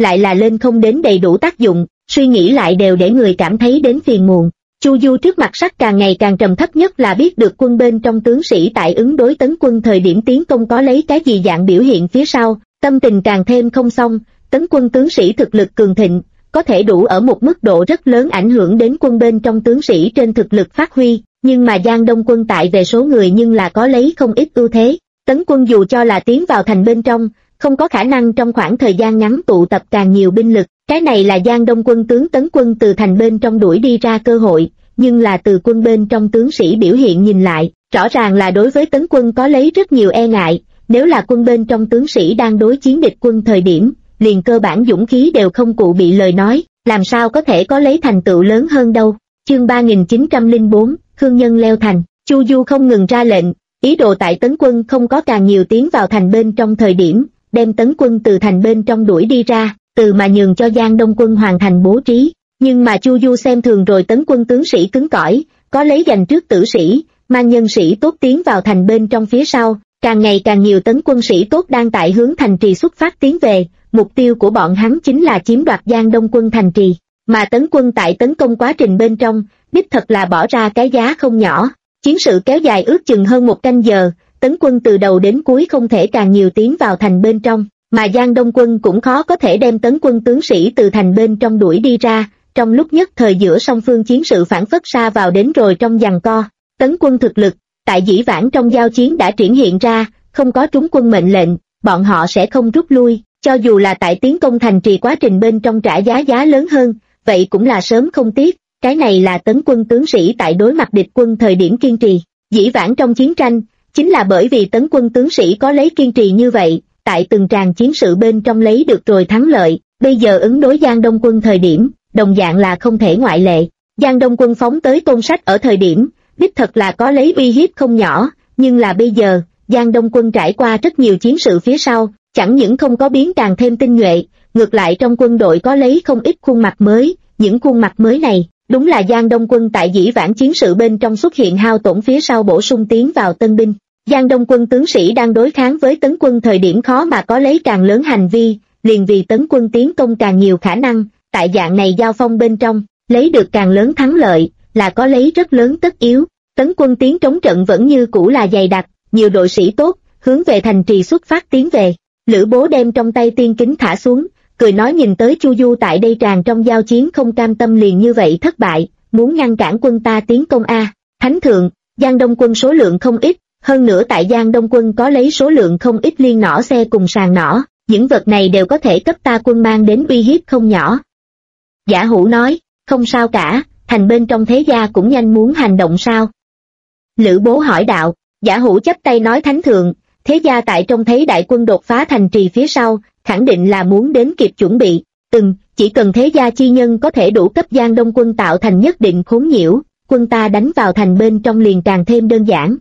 lại là lên không đến đầy đủ tác dụng, suy nghĩ lại đều để người cảm thấy đến phiền muộn. Chu Du trước mặt sắc càng ngày càng trầm thấp, nhất là biết được quân bên trong tướng sĩ tại ứng đối Tấn Quân thời điểm tiến công có lấy cái gì dạng biểu hiện phía sau, tâm tình càng thêm không xong. Tấn Quân tướng sĩ thực lực cường thịnh, có thể đủ ở một mức độ rất lớn ảnh hưởng đến quân bên trong tướng sĩ trên thực lực phát huy, nhưng mà Giang Đông quân tại về số người nhưng là có lấy không ít ưu thế. Tấn Quân dù cho là tiến vào thành bên trong, không có khả năng trong khoảng thời gian ngắn tụ tập càng nhiều binh lực, cái này là Giang Đông quân tướng Tấn Quân từ thành bên trong đuổi đi ra cơ hội, nhưng là từ quân bên trong tướng sĩ biểu hiện nhìn lại, rõ ràng là đối với Tấn Quân có lấy rất nhiều e ngại. Nếu là quân bên trong tướng sĩ đang đối chiến địch quân thời điểm, liền cơ bản dũng khí đều không cụ bị lời nói, làm sao có thể có lấy thành tựu lớn hơn đâu. Chương 3904, Khương Nhân leo thành. Chu Du không ngừng ra lệnh, ý đồ tại Tấn Quân không có càng nhiều tiến vào thành bên trong thời điểm, đem Tấn Quân từ thành bên trong đuổi đi ra, từ mà nhường cho Giang Đông quân hoàn thành bố trí. Nhưng mà Chu Du xem thường rồi Tấn Quân tướng sĩ cứng cỏi, có lấy giành trước tử sĩ, mang nhân sĩ tốt tiến vào thành bên trong phía sau, càng ngày càng nhiều Tấn Quân sĩ tốt đang tại hướng thành trì xuất phát tiến về, mục tiêu của bọn hắn chính là chiếm đoạt Giang Đông quân thành trì, mà Tấn Quân tại tấn công quá trình bên trong, đích thật là bỏ ra cái giá không nhỏ. Chiến sự kéo dài ước chừng hơn 1 canh giờ, Tấn Quân từ đầu đến cuối không thể càng nhiều tiến vào thành bên trong, mà Giang Đông quân cũng khó có thể đem Tấn Quân tướng sĩ từ thành bên trong đuổi đi ra. Trong lúc nhất thời giữa song phương chiến sự phản phất xa vào đến rồi trong giằng co. Tấn Quân thực lực tại dĩ vãng trong giao chiến đã triển hiện ra, không có trúng quân mệnh lệnh, bọn họ sẽ không rút lui, cho dù là tại tiến công thành trì quá trình bên trong trả giá lớn hơn, vậy cũng là sớm không tiếc. Cái này là Tấn Quân tướng sĩ tại đối mặt địch quân thời điểm kiên trì. Dĩ vãng trong chiến tranh, chính là bởi vì Tấn Quân tướng sĩ có lấy kiên trì như vậy, tại từng tràng chiến sự bên trong lấy được rồi thắng lợi, bây giờ ứng đối Giang Đông quân thời điểm, đồng dạng là không thể ngoại lệ. Giang Đông quân phóng tới Tôn Sách ở thời điểm, đích thật là có lấy uy hiếp không nhỏ, nhưng là bây giờ, Giang Đông quân trải qua rất nhiều chiến sự phía sau, chẳng những không có biến càng thêm tinh nhuệ, ngược lại trong quân đội có lấy không ít khuôn mặt mới, những khuôn mặt mới này, đúng là Giang Đông quân tại dĩ vãng chiến sự bên trong xuất hiện hao tổn phía sau bổ sung tiến vào tân binh. Giang Đông quân tướng sĩ đang đối kháng với Tấn Quân thời điểm khó mà có lấy càng lớn hành vi, liền vì Tấn Quân tiến công càng nhiều khả năng, tại dạng này giao phong bên trong, lấy được càng lớn thắng lợi, là có lấy rất lớn tất yếu. Tấn Quân tiến trống trận vẫn như cũ là dày đặc, nhiều đội sĩ tốt, hướng về thành trì xuất phát tiến về. Lữ Bố đem trong tay tiên kính thả xuống, cười nói nhìn tới Chu Du tại đây tràn trong giao chiến không cam tâm liền như vậy thất bại, muốn ngăn cản quân ta tiến công a. Thánh thượng, Giang Đông quân số lượng không ít, hơn nữa tại Giang Đông quân có lấy số lượng không ít liên nỏ xe cùng sàng nỏ, những vật này đều có thể cấp ta quân mang đến uy hiếp không nhỏ. Giả Hữu nói, không sao cả, thành bên trong thế gia cũng nhanh muốn hành động sao? Lữ Bố hỏi đạo. Giả Hữu chắp tay nói thánh thượng, thế gia tại trong thấy đại quân đột phá thành trì phía sau, khẳng định là muốn đến kịp chuẩn bị, chỉ cần thế gia chi nhân có thể đủ cấp Giang Đông quân tạo thành nhất định khốn nhiễu, quân ta đánh vào thành bên trong liền càng thêm đơn giản.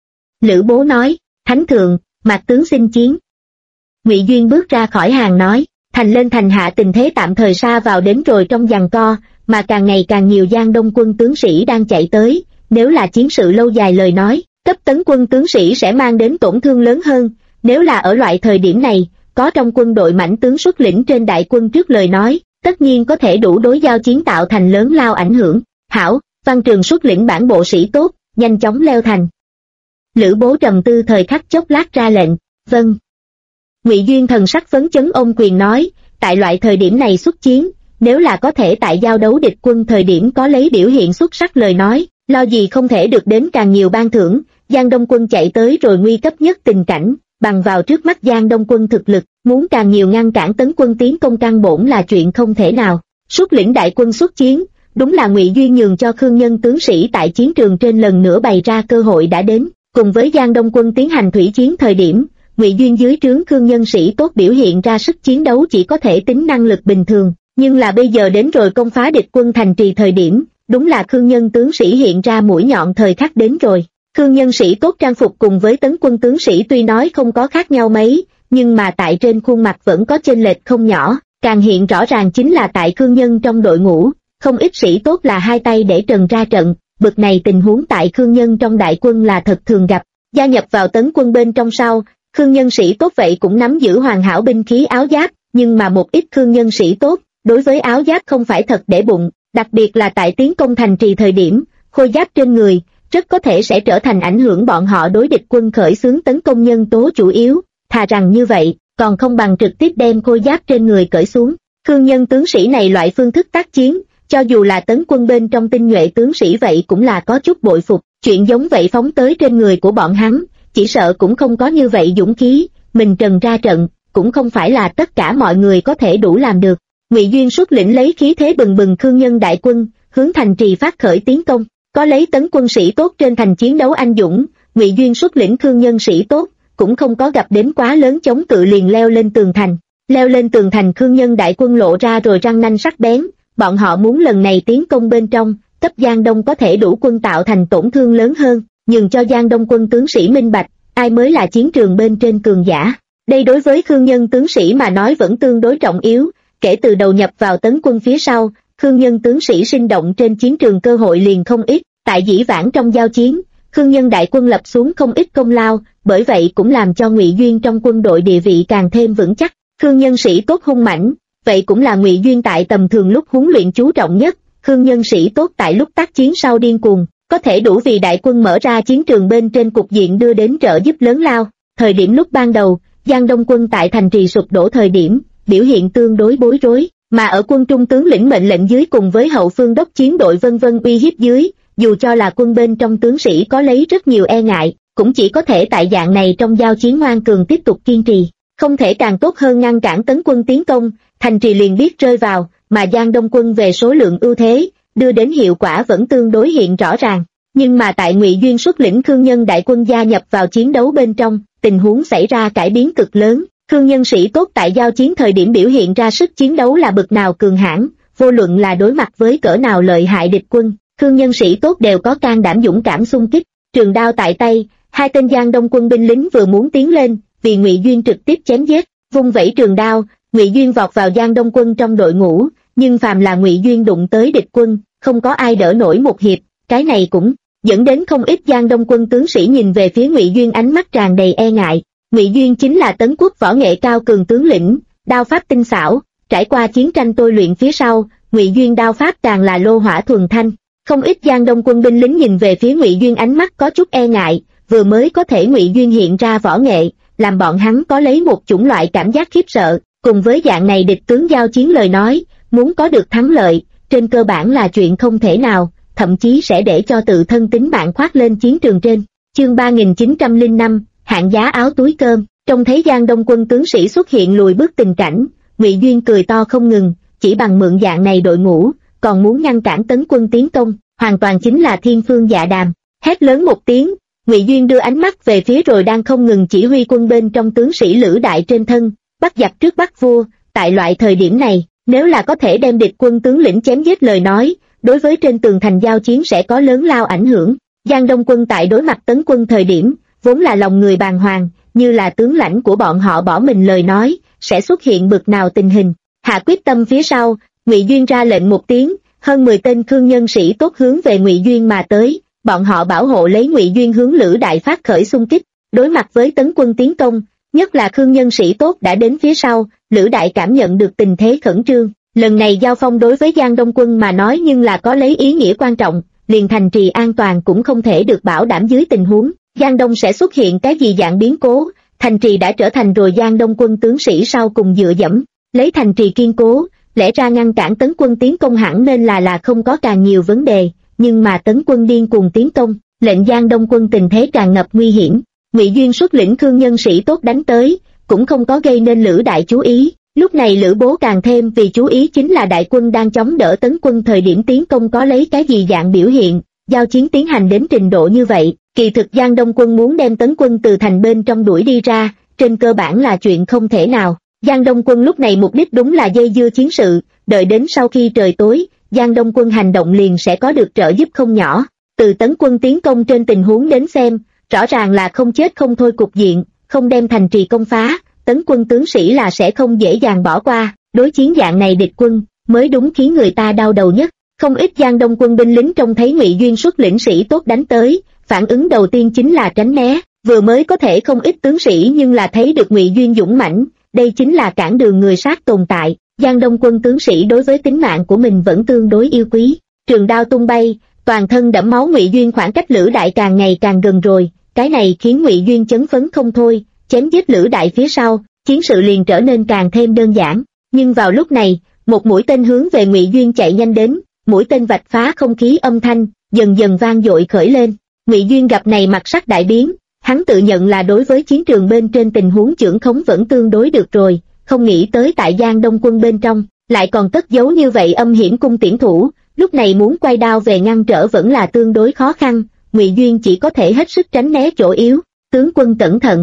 Lữ Bố nói, thánh thượng, Mạc tướng xin chiến. Ngụy Duyên bước ra khỏi hàng nói, thành lên thành hạ tình thế tạm thời xa vào đến rồi trong giằng co, mà càng ngày càng nhiều Giang Đông quân tướng sĩ đang chạy tới, nếu là chiến sự lâu dài lời nói, cấp Tấn Quân tướng sĩ sẽ mang đến tổn thương lớn hơn, nếu là ở loại thời điểm này, có trong quân đội mãnh tướng xuất lĩnh trên đại quân trước lời nói, tất nhiên có thể đủ đối giao chiến tạo thành lớn lao ảnh hưởng. Hảo, Văn Trường xuất lĩnh bản bộ sĩ tốt, nhanh chóng leo thành. Lữ Bố trầm tư thời khắc chốc lát ra lệnh, vâng. Ngụy Duyên thần sắc phấn chấn ôm quyền nói, tại loại thời điểm này xuất chiến, nếu là có thể tại giao đấu địch quân thời điểm có lấy biểu hiện xuất sắc lời nói, lo gì không thể được đến càng nhiều ban thưởng. Giang Đông quân chạy tới rồi nguy cấp nhất tình cảnh, bằng vào trước mắt Giang Đông quân thực lực, muốn càng nhiều ngăn cản Tấn Quân tiến công căn bổn là chuyện không thể nào. Xuất lĩnh đại quân xuất chiến, đúng là Ngụy Duyên nhường cho Khương Nhân tướng sĩ tại chiến trường trên lần nữa bày ra cơ hội đã đến, cùng với Giang Đông quân tiến hành thủy chiến thời điểm, Ngụy Duyên dưới trướng Khương Nhân sĩ tốt biểu hiện ra sức chiến đấu chỉ có thể tính năng lực bình thường, nhưng là bây giờ đến rồi công phá địch quân thành trì thời điểm, đúng là Khương Nhân tướng sĩ hiện ra mũi nhọn thời khắc đến rồi. Khương Nhân sĩ tốt trang phục cùng với Tấn Quân tướng sĩ tuy nói không có khác nhau mấy, nhưng mà tại trên khuôn mặt vẫn có chênh lệch không nhỏ, càng hiện rõ ràng chính là tại Khương Nhân trong đội ngũ, không ít sĩ tốt là hai tay để trần ra trận, bực này tình huống tại Khương Nhân trong đại quân là thật thường gặp. Gia nhập vào Tấn Quân bên trong sau, Khương Nhân sĩ tốt vậy cũng nắm giữ hoàn hảo binh khí áo giáp, nhưng mà một ít Khương nhân sĩ tốt, đối với áo giáp không phải thật để bụng, đặc biệt là tại tiến công thành trì thời điểm, khôi giáp trên người, rất có thể sẽ trở thành ảnh hưởng bọn họ đối địch quân khởi xướng tấn công nhân tố chủ yếu, thà rằng như vậy, còn không bằng trực tiếp đem khôi giáp trên người cởi xuống. Khương nhân tướng sĩ này loại phương thức tác chiến, cho dù là tấn quân bên trong tinh nhuệ tướng sĩ vậy cũng là có chút bội phục, chuyện giống vậy phóng tới trên người của bọn hắn, chỉ sợ cũng không có như vậy dũng khí, mình trần ra trận, cũng không phải là tất cả mọi người có thể đủ làm được. Ngụy Duyên xuất lĩnh lấy khí thế bừng bừng Khương nhân đại quân, hướng thành trì phát khởi tiến công, có lấy tấn quân sĩ tốt trên thành chiến đấu anh dũng, Ngụy Duyên xuất lĩnh Khương nhân sĩ tốt, cũng không có gặp đến quá lớn chống cự liền leo lên tường thành. Leo lên tường thành Khương nhân đại quân lộ ra rồi răng nanh sắc bén, bọn họ muốn lần này tiến công bên trong, cấp Giang Đông có thể đủ quân tạo thành tổn thương lớn hơn, nhường cho Giang Đông quân tướng sĩ minh bạch, ai mới là chiến trường bên trên cường giả. Đây đối với Khương nhân tướng sĩ mà nói vẫn tương đối trọng yếu, kể từ đầu nhập vào tấn quân phía sau, Khương nhân tướng sĩ sinh động trên chiến trường cơ hội liền không ít, tại dĩ vãng trong giao chiến, Khương nhân đại quân lập xuống không ít công lao, bởi vậy cũng làm cho Ngụy Duyên trong quân đội địa vị càng thêm vững chắc. Khương nhân sĩ tốt hung mãnh, vậy cũng là Ngụy Duyên tại tầm thường lúc huấn luyện chú trọng nhất, Khương nhân sĩ tốt tại lúc tác chiến sau điên cuồng, có thể đủ vì đại quân mở ra chiến trường bên trên cục diện đưa đến trợ giúp lớn lao. Thời điểm lúc ban đầu, Giang Đông quân tại thành trì sụp đổ thời điểm, biểu hiện tương đối bối rối, mà ở quân trung tướng lĩnh mệnh lệnh dưới cùng với hậu phương đốc chiến đội vân vân uy hiếp dưới, dù cho là quân bên trong tướng sĩ có lấy rất nhiều e ngại, cũng chỉ có thể tại dạng này trong giao chiến ngoan cường tiếp tục kiên trì, không thể càng tốt hơn ngăn cản tấn quân tiến công, thành trì liền biết rơi vào, mà Giang Đông quân về số lượng ưu thế, đưa đến hiệu quả vẫn tương đối hiện rõ ràng. Nhưng mà tại Ngụy Duyên xuất lĩnh Khương nhân đại quân gia nhập vào chiến đấu bên trong, tình huống xảy ra cải biến cực lớn. Khương nhân sĩ tốt tại giao chiến thời điểm biểu hiện ra sức chiến đấu là bực nào cường hãn, vô luận là đối mặt với cỡ nào lợi hại địch quân, Khương nhân sĩ tốt đều có can đảm dũng cảm xung kích, trường đao tại tay, hai tên Giang Đông quân binh lính vừa muốn tiến lên, vì Ngụy Duyên trực tiếp chém giết, vung vẩy trường đao, Ngụy Duyên vọt vào Giang Đông quân trong đội ngũ, nhưng phàm là Ngụy Duyên đụng tới địch quân, không có ai đỡ nổi một hiệp, cái này cũng dẫn đến không ít Giang Đông quân tướng sĩ nhìn về phía Ngụy Duyên ánh mắt tràn đầy e ngại. Ngụy Duyên chính là Tấn Quốc võ nghệ cao cường tướng lĩnh, đao pháp tinh xảo, trải qua chiến tranh tôi luyện phía sau, Ngụy Duyên đao pháp càng là lô hỏa thuần thanh. Không ít Giang Đông quân binh lính nhìn về phía Ngụy Duyên ánh mắt có chút e ngại, vừa mới có thể Ngụy Duyên hiện ra võ nghệ, làm bọn hắn có lấy một chủng loại cảm giác khiếp sợ, cùng với dạng này địch tướng giao chiến lời nói, muốn có được thắng lợi, trên cơ bản là chuyện không thể nào, thậm chí sẽ để cho tự thân tính mạng khoác lên chiến trường trên. Chương 3905, hạng giá áo túi cơm, trông thấy Giang Đông quân tướng sĩ xuất hiện lùi bước tình cảnh, Ngụy Duyên cười to không ngừng, chỉ bằng mượn dạng này đội ngũ, còn muốn ngăn cản tấn quân tiến công, hoàn toàn chính là thiên phương dạ đàm. Hét lớn một tiếng, Ngụy Duyên đưa ánh mắt về phía rồi đang không ngừng chỉ huy quân bên trong tướng sĩ Lữ Đại trên thân, bắt giặc trước bắt vua, tại loại thời điểm này, nếu là có thể đem địch quân tướng lĩnh chém giết lời nói, đối với trên tường thành giao chiến sẽ có lớn lao ảnh hưởng. Giang Đông quân tại đối mặt tấn quân thời điểm, vốn là lòng người bàng hoàng, như là tướng lãnh của bọn họ bỏ mình lời nói, sẽ xuất hiện bực nào tình hình. Hạ quyết tâm phía sau, Ngụy Duyên ra lệnh một tiếng, hơn 10 tên Khương nhân sĩ tốt hướng về Ngụy Duyên mà tới, bọn họ bảo hộ lấy Ngụy Duyên hướng Lữ Đại phát khởi xung kích, đối mặt với tấn quân tiến công, nhất là Khương nhân sĩ tốt đã đến phía sau, Lữ Đại cảm nhận được tình thế khẩn trương. Lần này giao phong đối với Giang Đông quân mà nói nhưng là có lấy ý nghĩa quan trọng, liền thành trì an toàn cũng không thể được bảo đảm dưới tình huống Giang Đông sẽ xuất hiện cái gì dạng biến cố, thành trì đã trở thành rồi Giang Đông quân tướng sĩ sau cùng dựa dẫm, lấy thành trì kiên cố, lẽ ra ngăn cản tấn quân tiến công hẳn nên là không có càng nhiều vấn đề, nhưng mà tấn quân điên cuồng tiến công, lệnh Giang Đông quân tình thế tràn ngập nguy hiểm. Ngụy Duyên xuất lĩnh Khương nhân sĩ tốt đánh tới, cũng không có gây nên Lữ Đại chú ý. Lúc này Lữ Bố càng thêm vì chú ý chính là đại quân đang chống đỡ tấn quân thời điểm tiến công có lấy cái gì dạng biểu hiện, giao chiến tiến hành đến trình độ như vậy, kỳ thực Giang Đông quân muốn đem tấn quân từ thành bên trong đuổi đi ra, trên cơ bản là chuyện không thể nào. Giang Đông quân lúc này mục đích đúng là dây dưa chiến sự, đợi đến sau khi trời tối, Giang Đông quân hành động liền sẽ có được trợ giúp không nhỏ. Từ tấn quân tiến công trên tình huống đến xem, rõ ràng là không chết không thôi cục diện, không đem thành trì công phá, tấn quân tướng sĩ là sẽ không dễ dàng bỏ qua, đối chiến dạng này địch quân, mới đúng khiến người ta đau đầu nhất. Không ít Giang Đông quân binh lính trông thấy Ngụy Duyên xuất lĩnh sĩ tốt đánh tới, phản ứng đầu tiên chính là tránh né, vừa mới có thể không ít tướng sĩ nhưng là thấy được Ngụy Duyên dũng mãnh, đây chính là cản đường người sát tồn tại. Giang Đông Quân tướng sĩ đối với tính mạng của mình vẫn tương đối yêu quý. Trường đao tung bay, toàn thân đẫm máu Ngụy Duyên khoảng cách Lữ Đại càng ngày càng gần rồi, cái này khiến Ngụy Duyên chấn phấn không thôi, chém giết Lữ Đại phía sau, chiến sự liền trở nên càng thêm đơn giản. Nhưng vào lúc này, một mũi tên hướng về Ngụy Duyên chạy nhanh đến, mũi tên vạch phá không khí, âm thanh dần dần vang dội khởi lên. Ngụy Duyên gặp này mặt sắc đại biến, hắn tự nhận là đối với chiến trường bên trên tình huống chưởng khống vẫn tương đối được rồi, không nghĩ tới tại Giang Đông Quân bên trong lại còn cất giấu như vậy âm hiểm cung tiễn thủ, lúc này muốn quay đao về ngăn trở vẫn là tương đối khó khăn. Ngụy Duyên chỉ có thể hết sức tránh né chỗ yếu. Tướng quân cẩn thận.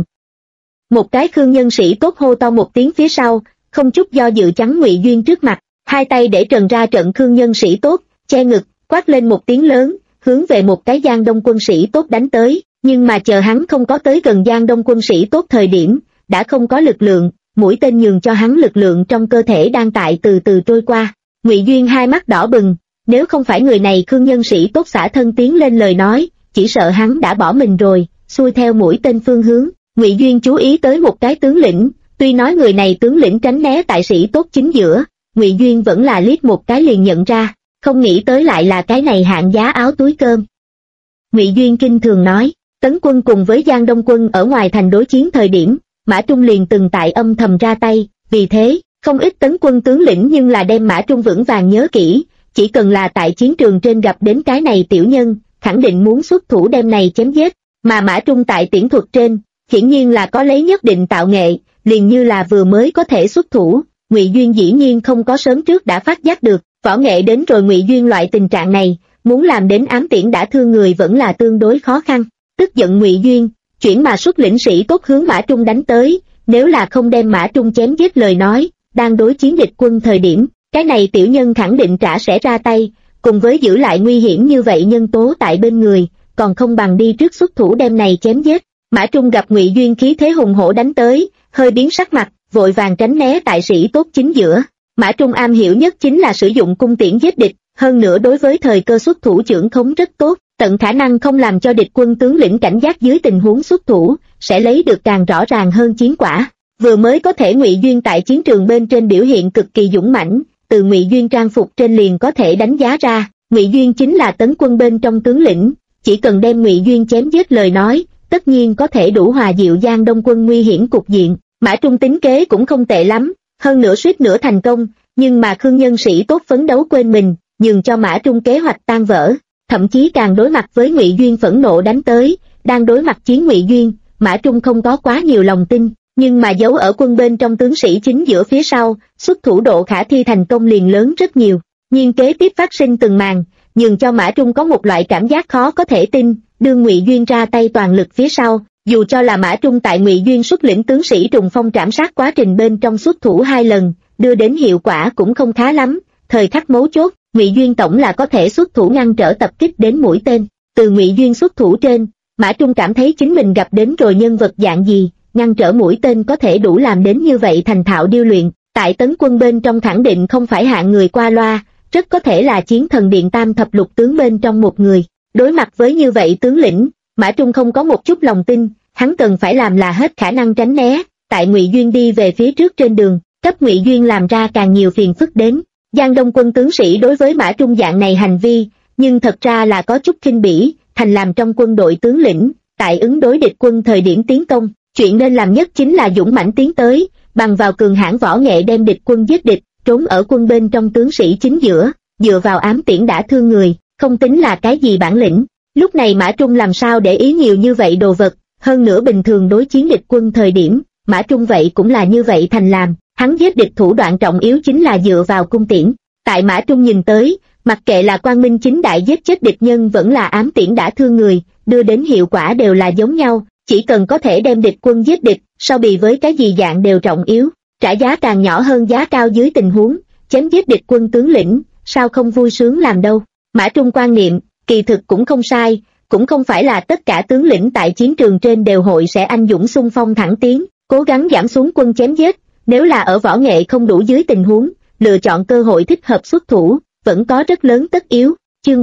Một cái Khương nhân sĩ tốt hô to một tiếng phía sau, không chút do dự chắn Ngụy Duyên trước mặt, hai tay để trần ra trận Khương nhân sĩ tốt, che ngực, quát lên một tiếng lớn, hướng về một cái Giang Đông quân sĩ tốt đánh tới. Nhưng mà chờ hắn không có tới gần Giang Đông quân sĩ tốt thời điểm, đã không có lực lượng, mũi tên nhường cho hắn lực lượng trong cơ thể đang tại từ từ trôi qua. Ngụy Duyên hai mắt đỏ bừng, nếu không phải người này Khương nhân sĩ tốt xả thân tiến lên lời nói, chỉ sợ hắn đã bỏ mình rồi. Xuôi theo mũi tên phương hướng, Ngụy Duyên chú ý tới một cái tướng lĩnh, tuy nói người này tướng lĩnh tránh né tại sĩ tốt chính giữa, Ngụy Duyên vẫn là liếc một cái liền nhận ra, không nghĩ tới lại là cái này hạng giá áo túi cơm. Ngụy Duyên kinh thường nói, Tấn quân cùng với Giang Đông quân ở ngoài thành đối chiến thời điểm, Mã Trung liền từng tại âm thầm ra tay, vì thế, không ít Tấn quân tướng lĩnh nhưng là đem Mã Trung vững vàng nhớ kỹ, chỉ cần là tại chiến trường trên gặp đến cái này tiểu nhân, khẳng định muốn xuất thủ đem này chém giết, mà Mã Trung tại tiễn thuật trên, hiển nhiên là có lấy nhất định tạo nghệ, liền như là vừa mới có thể xuất thủ. Ngụy Duyên dĩ nhiên không có sớm trước đã phát giác được, võ nghệ đến rồi Ngụy Duyên loại tình trạng này, muốn làm đến ám tiễn đã thương người vẫn là tương đối khó khăn. Tức giận Ngụy Duyên, chuyển mà xuất lĩnh sĩ tốt hướng Mã Trung đánh tới, nếu là không đem Mã Trung chém giết lời nói, đang đối chiến địch quân thời điểm, cái này tiểu nhân khẳng định sẽ ra tay, cùng với giữ lại nguy hiểm như vậy nhân tố tại bên người, còn không bằng đi trước xuất thủ đem này chém giết. Mã Trung gặp Ngụy Duyên khí thế hùng hổ đánh tới, hơi biến sắc mặt, vội vàng tránh né tại sĩ tốt chính giữa. Mã Trung am hiểu nhất chính là sử dụng cung tiễn giết địch, hơn nữa đối với thời cơ xuất thủ chưởng khống rất tốt, tận khả năng không làm cho địch quân tướng lĩnh cảnh giác dưới tình huống xuất thủ, sẽ lấy được càng rõ ràng hơn chiến quả. Vừa mới có thể Ngụy Duyên tại chiến trường bên trên biểu hiện cực kỳ dũng mãnh, từ Ngụy Duyên trang phục trên liền có thể đánh giá ra, Ngụy Duyên chính là Tấn quân bên trong tướng lĩnh, chỉ cần đem Ngụy Duyên chém giết lời nói, tất nhiên có thể đủ hòa dịu Giang Đông quân nguy hiểm cục diện. Mã Trung tính kế cũng không tệ lắm, hơn nữa suýt nữa thành công, nhưng mà Khương nhân sĩ tốt phấn đấu quên mình, nhường cho Mã Trung kế hoạch tan vỡ, thậm chí càng đối mặt với Ngụy Duyên phẫn nộ đánh tới. Đang đối mặt chiến Ngụy Duyên, Mã Trung không có quá nhiều lòng tin, nhưng mà giấu ở quân bên trong tướng sĩ chính giữa phía sau, xuất thủ độ khả thi thành công liền lớn rất nhiều. Nhưng kế tiếp phát sinh từng màn, nhường cho Mã Trung có một loại cảm giác khó có thể tin, đương Ngụy Duyên ra tay toàn lực phía sau, dù cho là Mã Trung tại Ngụy Duyên xuất lĩnh tướng sĩ trùng phong trảm sát quá trình bên trong xuất thủ 2 lần, đưa đến hiệu quả cũng không khá lắm. Thời khắc mấu chốt, Ngụy Duyên tổng là có thể xuất thủ ngăn trở tập kích đến mũi tên. Từ Ngụy Duyên xuất thủ trên, Mã Trung cảm thấy chính mình gặp đến rồi nhân vật dạng gì, ngăn trở mũi tên có thể đủ làm đến như vậy thành thạo điêu luyện, tại Tấn quân bên trong khẳng định không phải hạng người qua loa, rất có thể là chiến thần điện tam thập lục tướng bên trong một người. Đối mặt với như vậy tướng lĩnh, Mã Trung không có một chút lòng tin, hắn cần phải làm là hết khả năng tránh né, tại Ngụy Duyên đi về phía trước trên đường, cấp Ngụy Duyên làm ra càng nhiều phiền phức đến. Giang Đông quân tướng sĩ đối với Mã Trung dạng này hành vi, nhưng thật ra là có chút khinh bỉ, thành làm trong quân đội tướng lĩnh, tại ứng đối địch quân thời điểm tiến công, chuyện nên làm nhất chính là dũng mãnh tiến tới, bằng vào cường hãn võ nghệ đem địch quân giết địch, trốn ở quân bên trong tướng sĩ chính giữa, dựa vào ám tiễn đã thương người, không tính là cái gì bản lĩnh. Lúc này Mã Trung làm sao để ý nhiều như vậy đồ vật, hơn nữa bình thường đối chiến địch quân thời điểm, Mã Trung vậy cũng là như vậy thành làm, hắn giết địch thủ đoạn trọng yếu chính là dựa vào cung tiễn. Tại Mã Trung nhìn tới, mặc kệ là quang minh chính đại giết chết địch nhân vẫn là ám tiễn đã thương người, đưa đến hiệu quả đều là giống nhau, chỉ cần có thể đem địch quân giết địch, so bì với cái gì dạng đều trọng yếu, trả giá càng nhỏ hơn giá cao dưới tình huống, chém giết địch quân tướng lĩnh, sao không vui sướng làm đâu. Mã Trung quan niệm, kỳ thực cũng không sai, cũng không phải là tất cả tướng lĩnh tại chiến trường trên đều hội sẽ anh dũng xung phong thẳng tiến, cố gắng giảm xuống quân chém giết, nếu là ở võ nghệ không đủ dưới tình huống, lựa chọn cơ hội thích hợp xuất thủ, vẫn có rất lớn tất yếu. Chương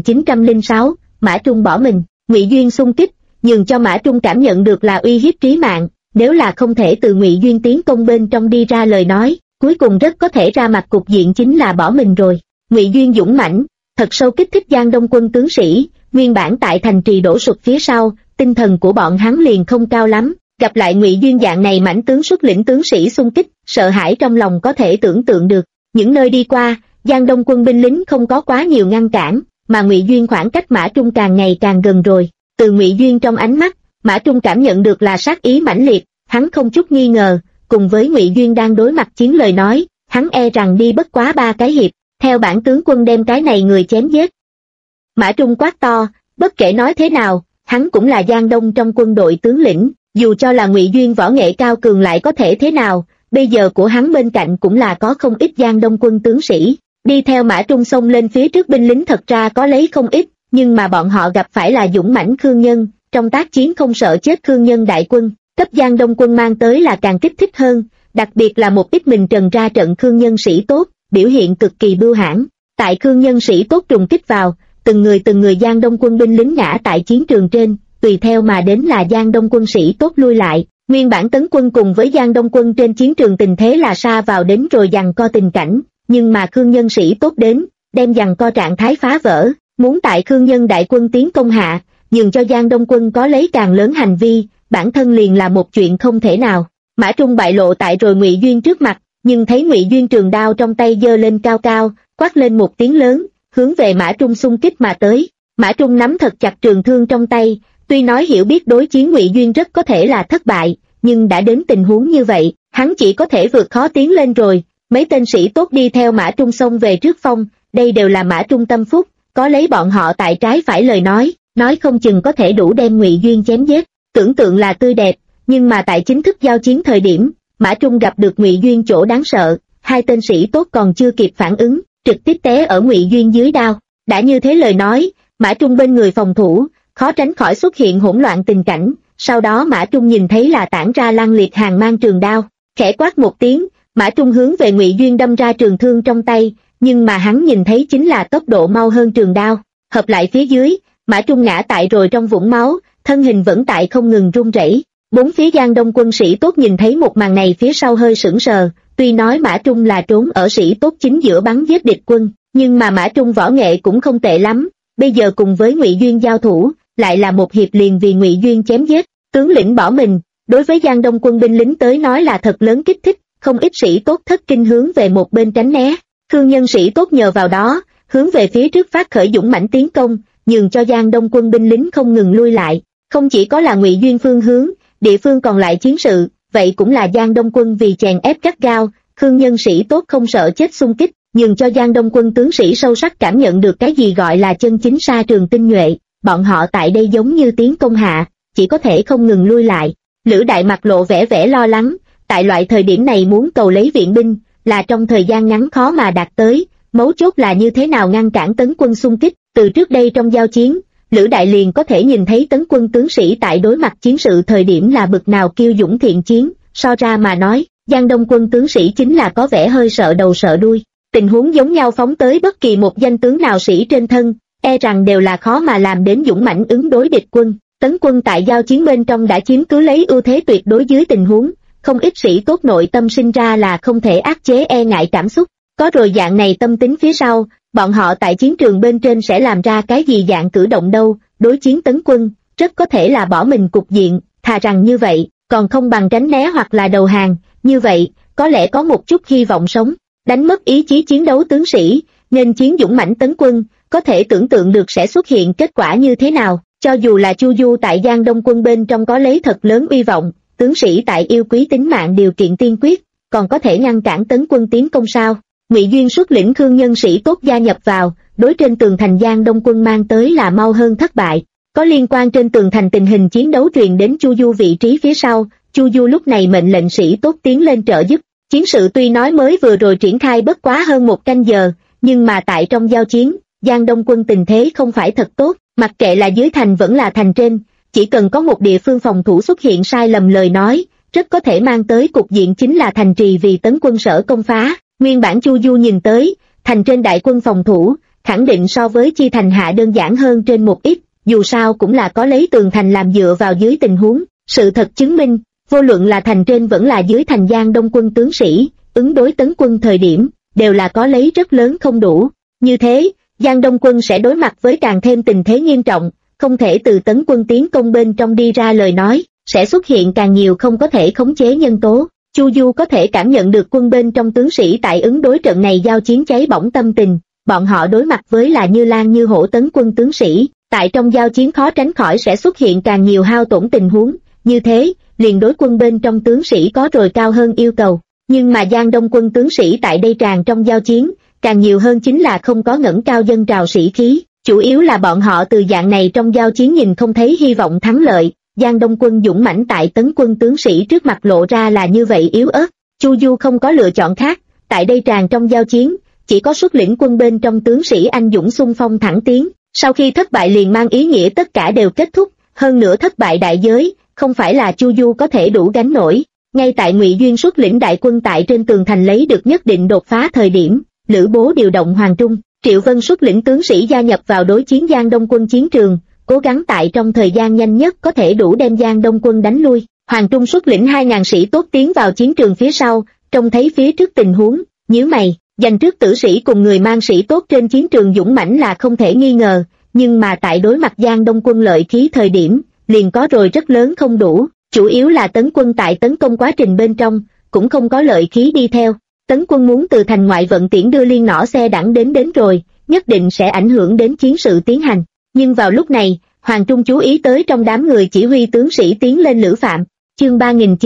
3906, Mã Trung bỏ mình, Ngụy Duyên xung kích, nhường cho Mã Trung cảm nhận được là uy hiếp trí mạng, nếu là không thể từ Ngụy Duyên tiến công bên trong đi ra lời nói, cuối cùng rất có thể ra mặt cục diện chính là bỏ mình rồi. Ngụy Duyên dũng mãnh, thật sâu kích thích Giang Đông quân tướng sĩ, nguyên bản tại thành trì đổ sụp phía sau, tinh thần của bọn hắn liền không cao lắm, gặp lại Ngụy Duyên dạng này mãnh tướng xuất lĩnh tướng sĩ xung kích, sợ hãi trong lòng có thể tưởng tượng được. Những nơi đi qua, Giang Đông quân binh lính không có quá nhiều ngăn cản, mà Ngụy Duyên khoảng cách Mã Trung càng ngày càng gần rồi. Từ Ngụy Duyên trong ánh mắt, Mã Trung cảm nhận được là sát ý mãnh liệt, hắn không chút nghi ngờ, cùng với Ngụy Duyên đang đối mặt chiến lời nói, hắn e rằng đi bất quá 3 cái hiệp, theo bản tướng quân đem cái này người chém giết. Mã Trung quát to, bất kể nói thế nào, hắn cũng là Giang Đông trong quân đội tướng lĩnh, dù cho là Ngụy Duyên võ nghệ cao cường lại có thể thế nào, bây giờ của hắn bên cạnh cũng là có không ít Giang Đông quân tướng sĩ, đi theo Mã Trung xông lên phía trước binh lính thật ra có lấy không ít, nhưng mà bọn họ gặp phải là dũng mãnh Khương Nhân, trong tác chiến không sợ chết Khương Nhân đại quân, cấp Giang Đông quân mang tới là càng kích thích hơn, đặc biệt là một ít mình trần ra trận Khương Nhân sĩ tốt, biểu hiện cực kỳ bưu hãn. Tại Khương Nhân sĩ tốt trùng kích vào, từng người Giang Đông quân binh lính ngã tại chiến trường trên, tùy theo mà đến là Giang Đông quân sĩ tốt lui lại. Nguyên bản tấn quân cùng với Giang Đông quân trên chiến trường tình thế là sa vào đến rồi giằng co tình cảnh, nhưng mà Khương Nhân sĩ tốt đến, đem giằng co trạng thái phá vỡ, muốn tại Khương Nhân đại quân tiến công hạ, nhường cho Giang Đông quân có lấy càng lớn hành vi, bản thân liền là một chuyện không thể nào. Mã Trung bại lộ tại rồi Ngụy Duyên trước mặt, nhưng thấy Ngụy Duyên trường đao trong tay giơ lên cao cao, quát lên một tiếng lớn, hướng về Mã Trung xung kích mà tới. Mã Trung nắm thật chặt trường thương trong tay, tuy nói hiểu biết đối chiến Ngụy Duyên rất có thể là thất bại, nhưng đã đến tình huống như vậy, hắn chỉ có thể vượt khó tiến lên rồi. Mấy tên sĩ tốt đi theo Mã Trung xông về trước phong, đây đều là Mã Trung tâm phúc, có lấy bọn họ tại trái phải lời nói không chừng có thể đủ đem Ngụy Duyên chém giết. Tưởng tượng là tươi đẹp, nhưng mà tại chính thức giao chiến thời điểm, Mã Trung gặp được Ngụy Duyên chỗ đáng sợ, 2 tên sĩ tốt còn chưa kịp phản ứng, trực tiếp té ở Ngụy Duyên dưới đao. Đã như thế lời nói, Mã Trung bên người phòng thủ, khó tránh khỏi xuất hiện hỗn loạn tình cảnh. Sau đó Mã Trung nhìn thấy là tản ra lăng liệt hàng mang trường đao, khẽ quát một tiếng, Mã Trung hướng về Ngụy Duyên đâm ra trường thương trong tay, nhưng mà hắn nhìn thấy chính là tốc độ mau hơn trường đao. Hợp lại phía dưới, Mã Trung ngã tại rồi trong vũng máu, thân hình vẫn tại không ngừng run rẩy. Bốn phía Giang Đông quân sĩ tốt nhìn thấy một màn này phía sau hơi sững sờ, tuy nói Mã Trung là trốn ở sĩ tốt chính giữa bắn giết địch quân, nhưng mà Mã Trung võ nghệ cũng không tệ lắm, bây giờ cùng với Ngụy Duyên giao thủ, lại là một hiệp liền vì Ngụy Duyên chém giết, tướng lĩnh bỏ mình, đối với Giang Đông quân binh lính tới nói là thật lớn kích thích, không ít sĩ tốt thất kinh hướng về một bên tránh né. Khương Nhân sĩ tốt nhờ vào đó, hướng về phía trước phát khởi dũng mãnh tiến công, nhường cho Giang Đông quân binh lính không ngừng lui lại. Không chỉ có là Ngụy Duyên phương hướng, địa phương còn lại chiến sự, vậy cũng là Giang Đông quân vì chèn ép gắt gao, Khương Nhân sĩ tốt không sợ chết xung kích, nhường cho Giang Đông quân tướng sĩ sâu sắc cảm nhận được cái gì gọi là chân chính sa trường tinh nhuệ. Bọn họ tại đây giống như tiến công hạ, chỉ có thể không ngừng lui lại. Lữ Đại mặt lộ vẻ lo lắng, tại loại thời điểm này muốn cầu lấy viện binh, là trong thời gian ngắn khó mà đạt tới, mấu chốt là như thế nào ngăn cản tấn quân xung kích. Từ trước đây trong giao chiến, Lữ Đại liền có thể nhìn thấy tấn quân tướng sĩ tại đối mặt chiến sự thời điểm là bực nào kiêu dũng thiện chiến, so ra mà nói, Giang Đông quân tướng sĩ chính là có vẻ hơi sợ đầu sợ đuôi. Tình huống giống nhau phóng tới bất kỳ một danh tướng nào sĩ trên thân, e rằng đều là khó mà làm đến dũng mãnh ứng đối địch quân. Tấn quân tại giao chiến bên trong đã chiếm cứ lấy ưu thế tuyệt đối dưới tình huống, không ít sĩ tốt nội tâm sinh ra là không thể áp chế e ngại cảm xúc. Có rồi dạng này tâm tính phía sau, bọn họ tại chiến trường bên trên sẽ làm ra cái gì dạng cử động đâu. Đối chiến tấn quân, rất có thể là bỏ mình cục diện, thà rằng như vậy, còn không bằng tránh né hoặc là đầu hàng, như vậy, có lẽ có một chút hy vọng sống. Đánh mất ý chí chiến đấu tướng sĩ, nên chiến dũng mãnh tấn quân, có thể tưởng tượng được sẽ xuất hiện kết quả như thế nào. Cho dù là Chu Du tại Giang Đông quân bên trong có lấy thật lớn uy vọng, tướng sĩ tại yêu quý tính mạng điều kiện tiên quyết, còn có thể ngăn cản tấn quân tiến công sao? Ngụy Duyên xuất lĩnh Khương Nhân sĩ tốt gia nhập vào, đối trên tường thành Giang Đông quân mang tới là mau hơn thất bại. Có liên quan trên tường thành tình hình chiến đấu truyền đến Chu Du vị trí phía sau, Chu Du lúc này mệnh lệnh sĩ tốt tiến lên trợ giúp. Chiến sự tuy nói mới vừa rồi triển khai bất quá hơn 1 canh giờ, nhưng mà tại trong giao chiến, Giang Đông quân tình thế không phải thật tốt, mặc kệ là dưới thành vẫn là thành trên, chỉ cần có một địa phương phòng thủ xuất hiện sai lầm lời nói, rất có thể mang tới cục diện chính là thành trì vì tấn quân sở công phá. Nguyên bản Chu Du nhìn tới, thành trên đại quân phòng thủ, khẳng định so với chi thành hạ đơn giản hơn trên một ít, dù sao cũng là có lấy tường thành làm dựa vào dưới tình huống. Sự thật chứng minh, Vô luận là thành trên vẫn là dưới thành Giang Đông quân tướng sĩ, ứng đối Tấn quân thời điểm, đều là có lấy rất lớn không đủ. Như thế, Giang Đông quân sẽ đối mặt với càng thêm tình thế nghiêm trọng, không thể từ Tấn quân tiến công bên trong đi ra lời nói, sẽ xuất hiện càng nhiều không có thể khống chế nhân tố. Chu Du có thể cảm nhận được quân bên trong tướng sĩ tại ứng đối trận này giao chiến cháy bỏng tâm tình, bọn họ đối mặt với là như lang như hổ Tấn quân tướng sĩ, tại trong giao chiến khó tránh khỏi sẽ xuất hiện càng nhiều hao tổn tình huống, như thế, liền đối quân bên trong tướng sĩ có rồi cao hơn yêu cầu. Nhưng mà Giang Đông quân tướng sĩ tại đây tràn trong giao chiến, càng nhiều hơn chính là không có ngẩng cao dân trào sĩ khí, chủ yếu là bọn họ từ dạng này trong giao chiến nhìn không thấy hy vọng thắng lợi. Giang Đông quân dũng mãnh tại Tấn quân tướng sĩ trước mặt lộ ra là như vậy yếu ớt, Chu Du không có lựa chọn khác, tại đây tràn trong giao chiến, chỉ có xuất lĩnh quân bên trong tướng sĩ anh dũng xung phong thẳng tiến, sau khi thất bại liền mang ý nghĩa tất cả đều kết thúc, hơn nữa thất bại đại giới, không phải là Chu Du có thể đủ gánh nổi. Ngay tại Ngụy Duyên xuất lĩnh đại quân tại trên tường thành lấy được nhất định đột phá thời điểm, Lữ Bố điều động Hoàng Trung, Triệu Vân xuất lĩnh tướng sĩ gia nhập vào đối chiến Giang Đông quân chiến trường, cố gắng tại trong thời gian nhanh nhất có thể đủ đem Giang Đông quân đánh lui. Hoàng Trung xuất lĩnh 2.000 sĩ tốt tiến vào chiến trường phía sau, trông thấy phía trước tình huống, nhíu mày, giành trước tử sĩ cùng người mang sĩ tốt trên chiến trường dũng mãnh là không thể nghi ngờ, nhưng mà tại đối mặt Giang Đông quân lợi khí thời điểm, liền có rồi rất lớn không đủ, chủ yếu là Tấn quân tại tấn công quá trình bên trong, cũng không có lợi khí đi theo. Tấn quân muốn từ thành ngoại vận tiễn đưa liên nỏ xe đẳng đến rồi, nhất định sẽ ảnh hưởng đến chiến sự tiến hành. Nhưng vào lúc này, Hoàng Trung chú ý tới trong đám người chỉ huy tướng sĩ tiến lên Lữ Phạm. Chương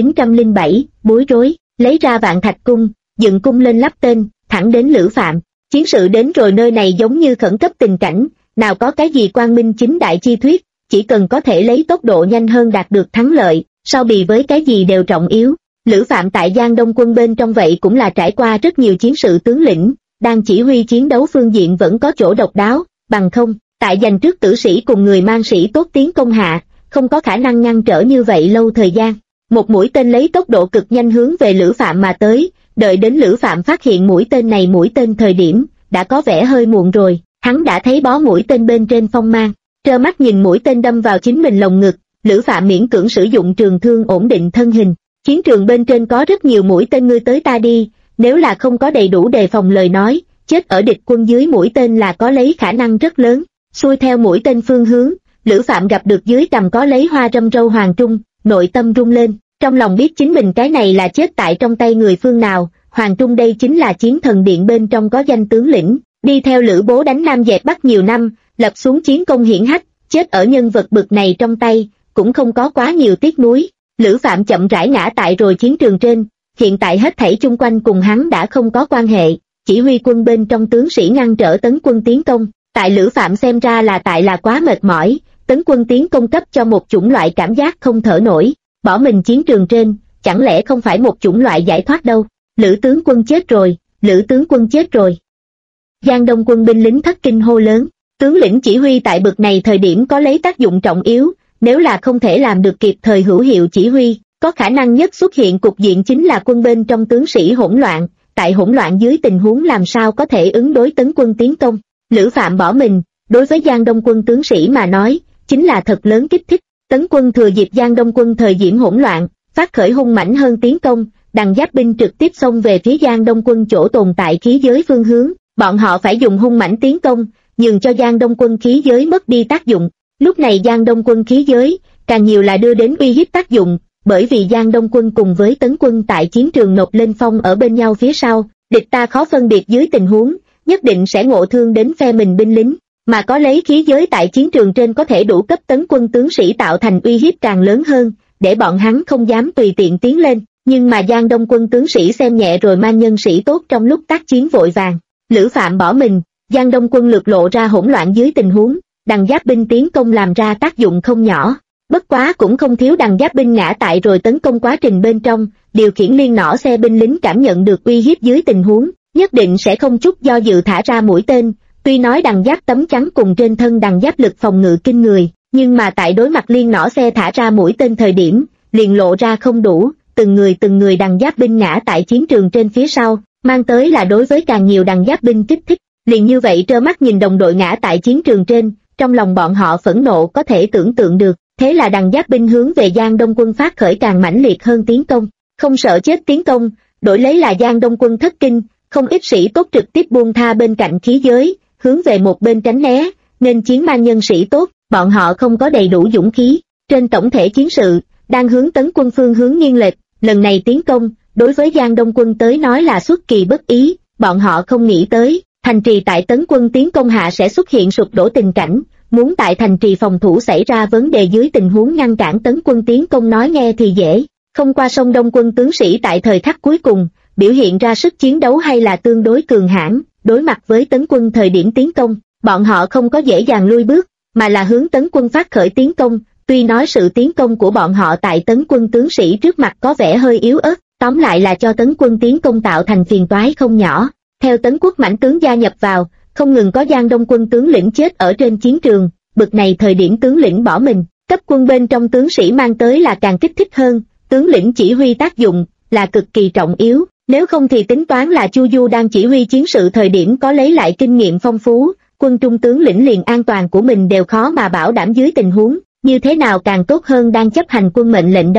3907, bối rối, lấy ra Vạn Thạch cung, dựng cung lên lắp tên, thẳng đến Lữ Phạm. Chiến sự đến rồi nơi này giống như khẩn cấp tình cảnh, nào có cái gì quang minh chính đại chi thuyết, chỉ cần có thể lấy tốc độ nhanh hơn đạt được thắng lợi, so bì với cái gì đều trọng yếu. Lữ Phạm tại Giang Đông quân bên trong vậy cũng là trải qua rất nhiều chiến sự tướng lĩnh, đang chỉ huy chiến đấu phương diện vẫn có chỗ độc đáo, bằng không, tại giành trước tử sĩ cùng người mang sĩ tốt tiến công hạ, không có khả năng ngăn trở như vậy lâu thời gian. Một mũi tên lấy tốc độ cực nhanh hướng về Lữ Phạm mà tới, đợi đến Lữ Phạm phát hiện mũi tên thời điểm, đã có vẻ hơi muộn rồi, hắn đã thấy bó mũi tên bên trên phong mang, trơ mắt nhìn mũi tên đâm vào chính mình lồng ngực, Lữ Phạm miễn cưỡng sử dụng trường thương ổn định thân hình. Chiến trường bên trên có rất nhiều mũi tên ngươi tới ta đi, nếu là không có đầy đủ đề phòng lời nói, chết ở địch quân dưới mũi tên là có lấy khả năng rất lớn. Xuôi theo mũi tên phương hướng, Lữ Phạm gặp được dưới cằm có lấy hoa râm râu Hoàng Trung, nội tâm rung lên, trong lòng biết chính mình cái này là chết tại trong tay người phương nào. Hoàng Trung đây chính là chiến thần điện bên trong có danh tướng lĩnh, đi theo Lữ Bố đánh Nam dẹp Bắc nhiều năm, lập xuống chiến công hiển hách, chết ở nhân vật bực này trong tay, cũng không có quá nhiều tiếc nuối. Lữ Phạm chậm rãi ngã tại rồi chiến trường trên, hiện tại hết thảy chung quanh cùng hắn đã không có quan hệ, chỉ huy quân bên trong tướng sĩ ngăn trở Tấn quân tiến công. Tại Lữ Phạm xem ra là tại là quá mệt mỏi, Tấn quân tiến công cấp cho một chủng loại cảm giác không thở nổi, bỏ mình chiến trường trên, chẳng lẽ không phải một chủng loại giải thoát đâu. Lữ tướng quân chết rồi, Lữ tướng quân chết rồi. Giang Đông quân binh lính thất kinh hô lớn, tướng lĩnh chỉ huy tại bực này thời điểm có lấy tác dụng trọng yếu, nếu là không thể làm được kịp thời hữu hiệu chỉ huy, có khả năng nhất xuất hiện cục diện chính là quân bên trong tướng sĩ hỗn loạn, tại hỗn loạn dưới tình huống làm sao có thể ứng đối Tấn quân tiến công. Lữ Phạm bỏ mình, đối với Giang Đông quân tướng sĩ mà nói, chính là thật lớn kích thích. Tấn quân thừa dịp Giang Đông quân thời điểm hỗn loạn, phát khởi hung mãnh hơn tiến công, Đằng Giáp binh trực tiếp xông về phía Giang Đông quân chỗ tồn tại khí giới phương hướng, bọn họ phải dùng hung mãnh tiến công, nhường cho Giang Đông quân khí giới mất đi tác dụng. Lúc này Giang Đông quân khí giới, càng nhiều là đưa đến uy hiếp tác dụng, bởi vì Giang Đông quân cùng với Tấn quân tại chiến trường nộp lên phong ở bên nhau phía sau, địch ta khó phân biệt dưới tình huống, nhất định sẽ ngộ thương đến phe mình binh lính, mà có lấy khí giới tại chiến trường trên có thể đủ cấp Tấn quân tướng sĩ tạo thành uy hiếp càng lớn hơn, để bọn hắn không dám tùy tiện tiến lên. Nhưng mà Giang Đông quân tướng sĩ xem nhẹ rồi mang nhân sĩ tốt trong lúc tác chiến vội vàng. Lữ Phạm bỏ mình, Giang Đông quân lược lộ ra hỗn loạn dưới tình huống, Đằng Giáp binh tiến công làm ra tác dụng không nhỏ. Bất quá cũng không thiếu Đằng Giáp binh ngã tại rồi tấn công quá trình bên trong, điều khiển liên nỏ xe binh lính cảm nhận được uy hiếp dưới tình huống, nhất định sẽ không chút do dự thả ra mũi tên. Tuy nói Đằng Giáp tấm chắn cùng trên thân Đằng Giáp lực phòng ngự kinh người, nhưng mà tại đối mặt liên nỏ xe thả ra mũi tên thời điểm, liền lộ ra không đủ, từng người Đằng Giáp binh ngã tại chiến trường trên phía sau, mang tới là đối với càng nhiều Đằng Giáp binh kích thích. Liền như vậy trơ mắt nhìn đồng đội ngã tại chiến trường trên, trong lòng bọn họ phẫn nộ có thể tưởng tượng được, thế là đằng Giáp binh hướng về Giang Đông quân phát khởi càng mãnh liệt hơn tiến công, không sợ chết tiến công, đổi lấy là Giang Đông quân thất kinh, không ít sĩ tốt trực tiếp buông tha bên cạnh khí giới, hướng về một bên tránh né, nên chiến man nhân sĩ tốt, bọn họ không có đầy đủ dũng khí. Trên tổng thể chiến sự, đang hướng tấn quân phương hướng nghiêng lệch, lần này tiến công, đối với Giang Đông quân tới nói là xuất kỳ bất ý, bọn họ không nghĩ tới, thành trì tại tấn quân tiến công hạ sẽ xuất hiện sụp đổ tình cảnh, muốn tại thành trì phòng thủ xảy ra vấn đề dưới tình huống ngăn cản tấn quân tiến công nói nghe thì dễ, không qua sông Đông quân tướng sĩ tại thời khắc cuối cùng, biểu hiện ra sức chiến đấu hay là tương đối cường hãn, đối mặt với tấn quân thời điểm tiến công, bọn họ không có dễ dàng lui bước, mà là hướng tấn quân phát khởi tiến công, tuy nói sự tiến công của bọn họ tại tấn quân tướng sĩ trước mặt có vẻ hơi yếu ớt, tóm lại là cho tấn quân tiến công tạo thành phiền toái không nhỏ. Theo tấn quốc mãnh tướng gia nhập vào, không ngừng có Giang Đông quân tướng lĩnh chết ở trên chiến trường, bực này thời điểm tướng lĩnh bỏ mình, cấp quân bên trong tướng sĩ mang tới là càng kích thích hơn, tướng lĩnh chỉ huy tác dụng là cực kỳ trọng yếu, nếu không thì tính toán là Chu Du đang chỉ huy chiến sự thời điểm có lấy lại kinh nghiệm phong phú, quân trung tướng lĩnh liền an toàn của mình đều khó mà bảo đảm dưới tình huống, như thế nào càng tốt hơn đang chấp hành quân mệnh lệnh đâu.